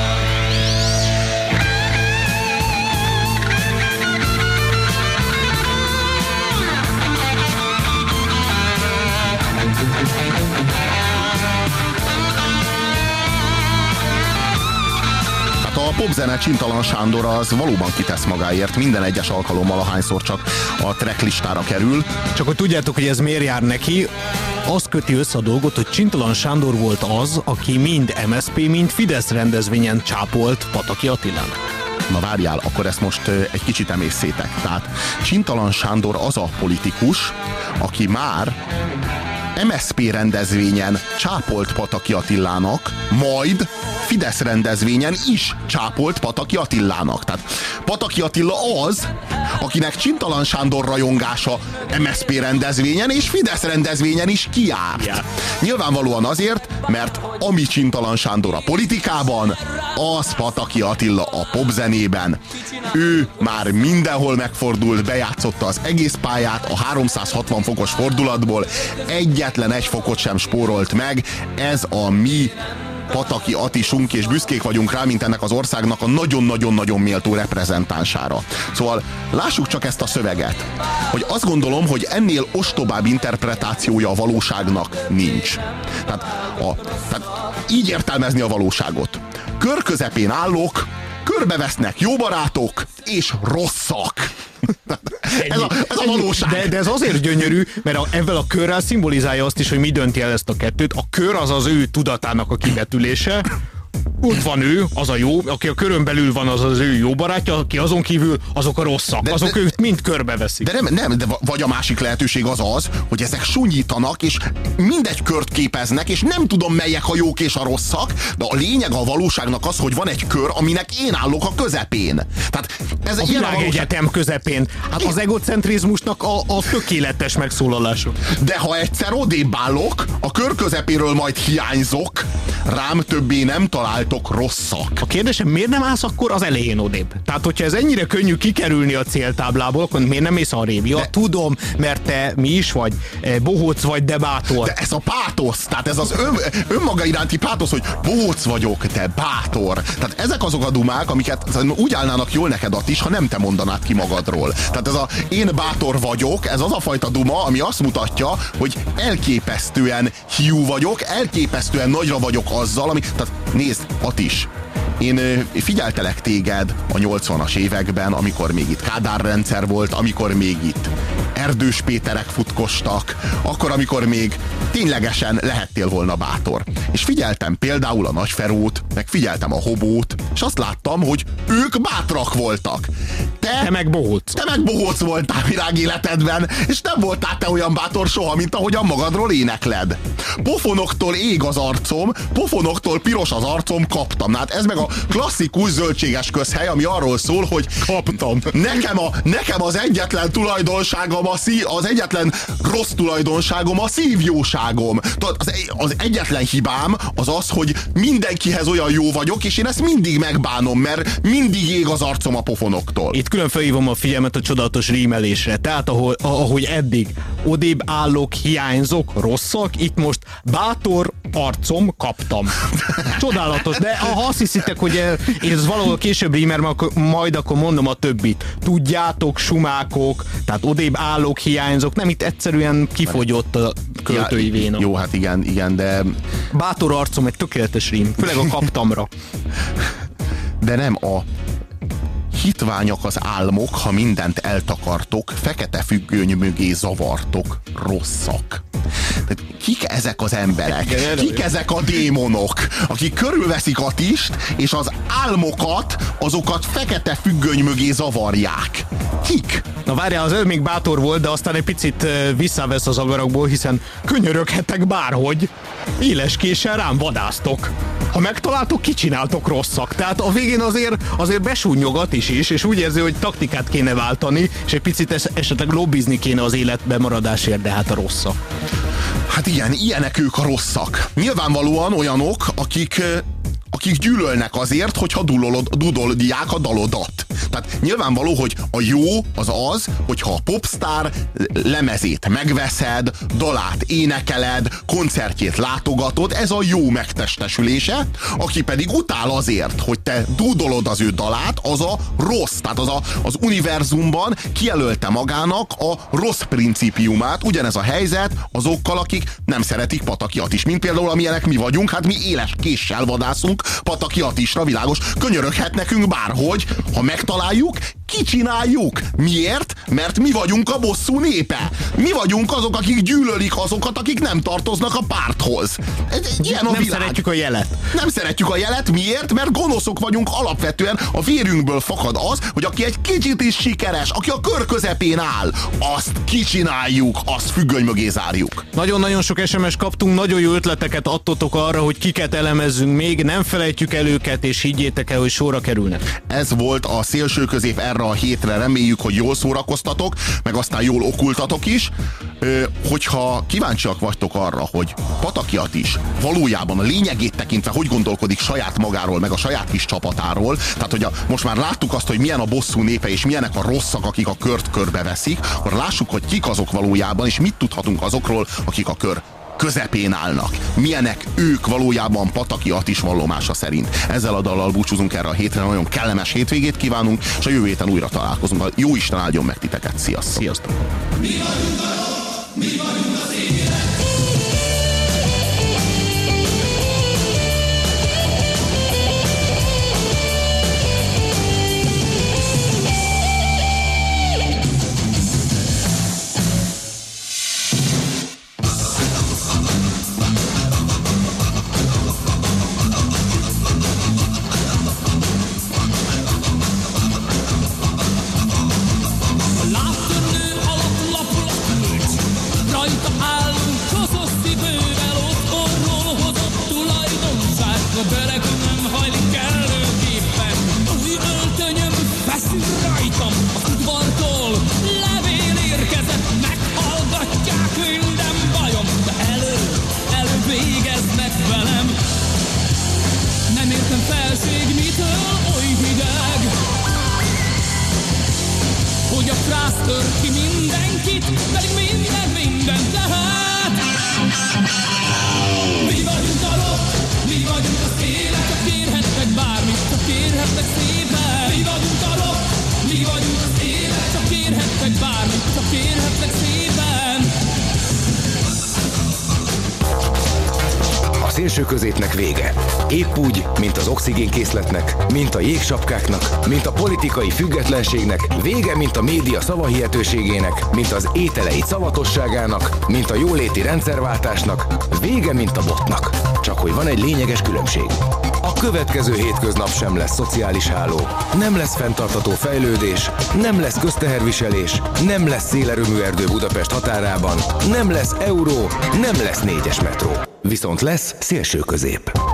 A popzene Csintalan Sándor az valóban kitesz magáért minden egyes alkalommal, ahányszor csak a tracklistára kerül. Csak hogy tudjátok, hogy ez miért jár neki, az köti össze a dolgot, hogy Csintalan Sándor volt az, aki mind MSZP, mind Fidesz rendezvényen csápolt Pataki Attilának. Na várjál, akkor ezt most egy kicsit emészszétek. Tehát Csintalan Sándor az a politikus, aki már MSZP rendezvényen csápolt Pataki Attilának, majd Fidesz rendezvényen is csápolt Pataki Attilának. Tehát Pataki Attila az, akinek Csintalan Sándor rajongása MSZP rendezvényen és Fidesz rendezvényen is kiárt. Nyilvánvalóan azért, mert ami Csintalan Sándor a politikában, az Pataki Attila a popzenében. Ő már mindenhol megfordult, bejátszotta az egész pályát, a 360 fokos fordulatból egyetlen egy fokot sem spórolt meg. Ez a mi Pataki Attisunk, és büszkék vagyunk rá, mint ennek az országnak a nagyon-nagyon-nagyon méltó reprezentánsára. Szóval lássuk csak ezt a szöveget, hogy azt gondolom, hogy ennél ostobább interpretációja a valóságnak nincs. Tehát így értelmezni a valóságot. Kör közepén állok, körbevesznek jó barátok és rosszak. Ez a valóság. De ez azért gyönyörű, mert ezzel a körrel szimbolizálja azt is, hogy mi dönti el ezt a kettőt. A kör az az ő tudatának a kibetülése. Ott van ő, az a jó, aki a körön belül van, az az ő jó barátja, aki azon kívül azok a rosszak, azok őt mind körbeveszik. De vagy a másik lehetőség az, hogy ezek sunyítanak, és mindegy kört képeznek, és nem tudom, melyek a jók és a rosszak, de a lényeg a valóságnak az, hogy van egy kör, aminek én állok a közepén. Tehát ez a világegyetem közepén. Hát az egocentrizmusnak a tökéletes megszólalása. De ha egyszer odébb állok, a kör közepéről majd hiányzok, rám többé nem találtok rosszak. A kérdésem, miért nem állsz akkor az elején odébb? Tehát, hogyha ez ennyire könnyű kikerülni a céltáblából, akkor miért nem mész arrébb? Ja, tudom, mert te mi is vagy, bohóc vagy, de bátor. De ez a pátosz, tehát ez az önmaga iránti pátosz, hogy bohóc vagyok, te bátor. Tehát ezek azok a dumák, amiket úgy állnának jól neked is, ha nem te mondanád ki magadról. Tehát ez a én bátor vagyok, ez az a fajta duma, ami azt mutatja, hogy elképesztően hiú vagyok, elképesztően nagyra vagyok azzal, ami... Tehát nézd, Attis, én figyeltelek téged a 80-as években, amikor még itt Kádár rendszer volt, amikor még itt Erdős Péterek futkostak, akkor, amikor még ténylegesen lehettél volna bátor. És figyeltem például a Nagyferót, meg figyeltem a Hobót, és azt láttam, hogy ők bátrak voltak. Te meg bohóc. Te meg bohóc voltál világéletedben, és nem voltál te olyan bátor soha, mint ahogyan magadról énekled. Pofonoktól ég az arcom, pofonoktól piros az arcom, kaptam. Na hát ez meg a klasszikus zöldséges közhely, ami arról szól, hogy kaptam. Nekem az egyetlen tulajdonságom, az egyetlen rossz tulajdonságom a szívjóságom. Az egyetlen hibám az, hogy mindenkihez olyan jó vagyok, és én ezt mindig megbánom, mert mindig ég az arcom a pofonoktól. Itt külön felhívom a figyelmet a csodálatos rímelésre. Tehát ahogy eddig odébb állók, hiányzok, rosszak, itt most bátor arcom kaptam. Csodálatos, de ha azt hiszitek, hogy ez valahol később rímer, majd akkor mondom a többit. Tudjátok, sumákok, tehát odébb állók, hiányzok, nem, itt egyszerűen kifogyott a költői véna. Jó, hát igen, de... Bátor arcom egy tökéletes rím, főleg a kaptamra. De nem a hitványak az álmok, ha mindent eltakartok, fekete függöny mögé zavartok, rosszak. Tehát kik ezek az emberek? Kik ezek a démonok, akik körülveszik a Tist, és az álmokat, azokat fekete függöny mögé zavarják? Kik? Na várjál, az ő még bátor volt, de aztán egy picit visszavesz az agarakból, hiszen könyöröghetek bárhogy, éles késsel rám vadásztok. Ha megtaláltok, kicsináltok rosszak. Tehát a végén azért besúnyogat is, és úgy érzi, hogy taktikát kéne váltani, és egy picit esetleg lobbizni kéne az életbe maradásért, de hát a rosszak. Hát igen, ilyenek ők a rosszak. Nyilvánvalóan olyanok, akik gyűlölnek azért, hogyha dudolják a dalodat. Tehát nyilvánvaló, hogy a jó az, hogyha a popstar lemezét megveszed, dalát énekeled, koncertjét látogatod, ez a jó megtestesülése, aki pedig utál azért, hogy te dúdolod az ő dalát, az a rossz. Tehát az univerzumban kijelölte magának a rossz principiumát. Ugyanez a helyzet azokkal, akik nem szeretik Pataki Atist, mint például amilyenek mi vagyunk, hát mi éles késsel vadászunk Pataki Atistra, világos, könyöröghet nekünk bárhogy, ha megtaláljuk, kicsináljuk. Miért? Mert mi vagyunk a bosszú népe. Mi vagyunk azok, akik gyűlölik azokat, akik nem tartoznak a párthoz. Ilyen a nem világ. szeretjük a jelet. Nem szeretjük a jelet, miért? Mert gonoszok vagyunk alapvetően, a vérünkből fakad az, hogy aki egy kicsit is sikeres, aki a kör közepén áll, azt kicsináljuk, azt függöny mögé zárjuk. Nagyon-nagyon sok SMS kaptunk, nagyon jó ötleteket adtatok arra, hogy kiket elemezzünk még, nem felejtjük el őket, és higgyétek el, hogy sorra kerülnek. Ez volt a szélső közép erre a hétre, reméljük, hogy jól szórakoztatok, meg aztán jól okultatok is. Hogyha kíváncsiak vagytok arra, hogy Pataki Atis valójában a lényegét tekintve hogy gondolkodik saját magáról, meg a saját kis csapatáról, tehát hogy most már láttuk azt, hogy milyen a bosszú népe, és milyenek a rosszak, akik a kört körbeveszik, akkor lássuk, hogy kik azok valójában, és mit tudhatunk azokról, akik a kör közepén állnak. Milyenek ők valójában Pataki Atis vallomása szerint. Ezzel a dallal búcsúzunk erre a hétre, nagyon kellemes hétvégét kívánunk, és a jövő héten újra találkozunk. A jó Isten áldjon meg titeket. Sziasztok! Sziasztok! Mi vagyunk a rock, mi vagyunk az élet. Szélső középnek vége. Épp úgy, mint az oxigénkészletnek, mint a jégsapkáknak, mint a politikai függetlenségnek, vége, mint a média szavahihetőségének, mint az ételei szavatosságának, mint a jóléti rendszerváltásnak, vége, mint a botnak. Csak hogy van egy lényeges különbség. A következő hétköznap sem lesz szociális háló, nem lesz fenntartható fejlődés, nem lesz közteherviselés, nem lesz szélerőmű erdő Budapest határában, nem lesz euró, nem lesz 4-es metró. Viszont lesz szélső közép.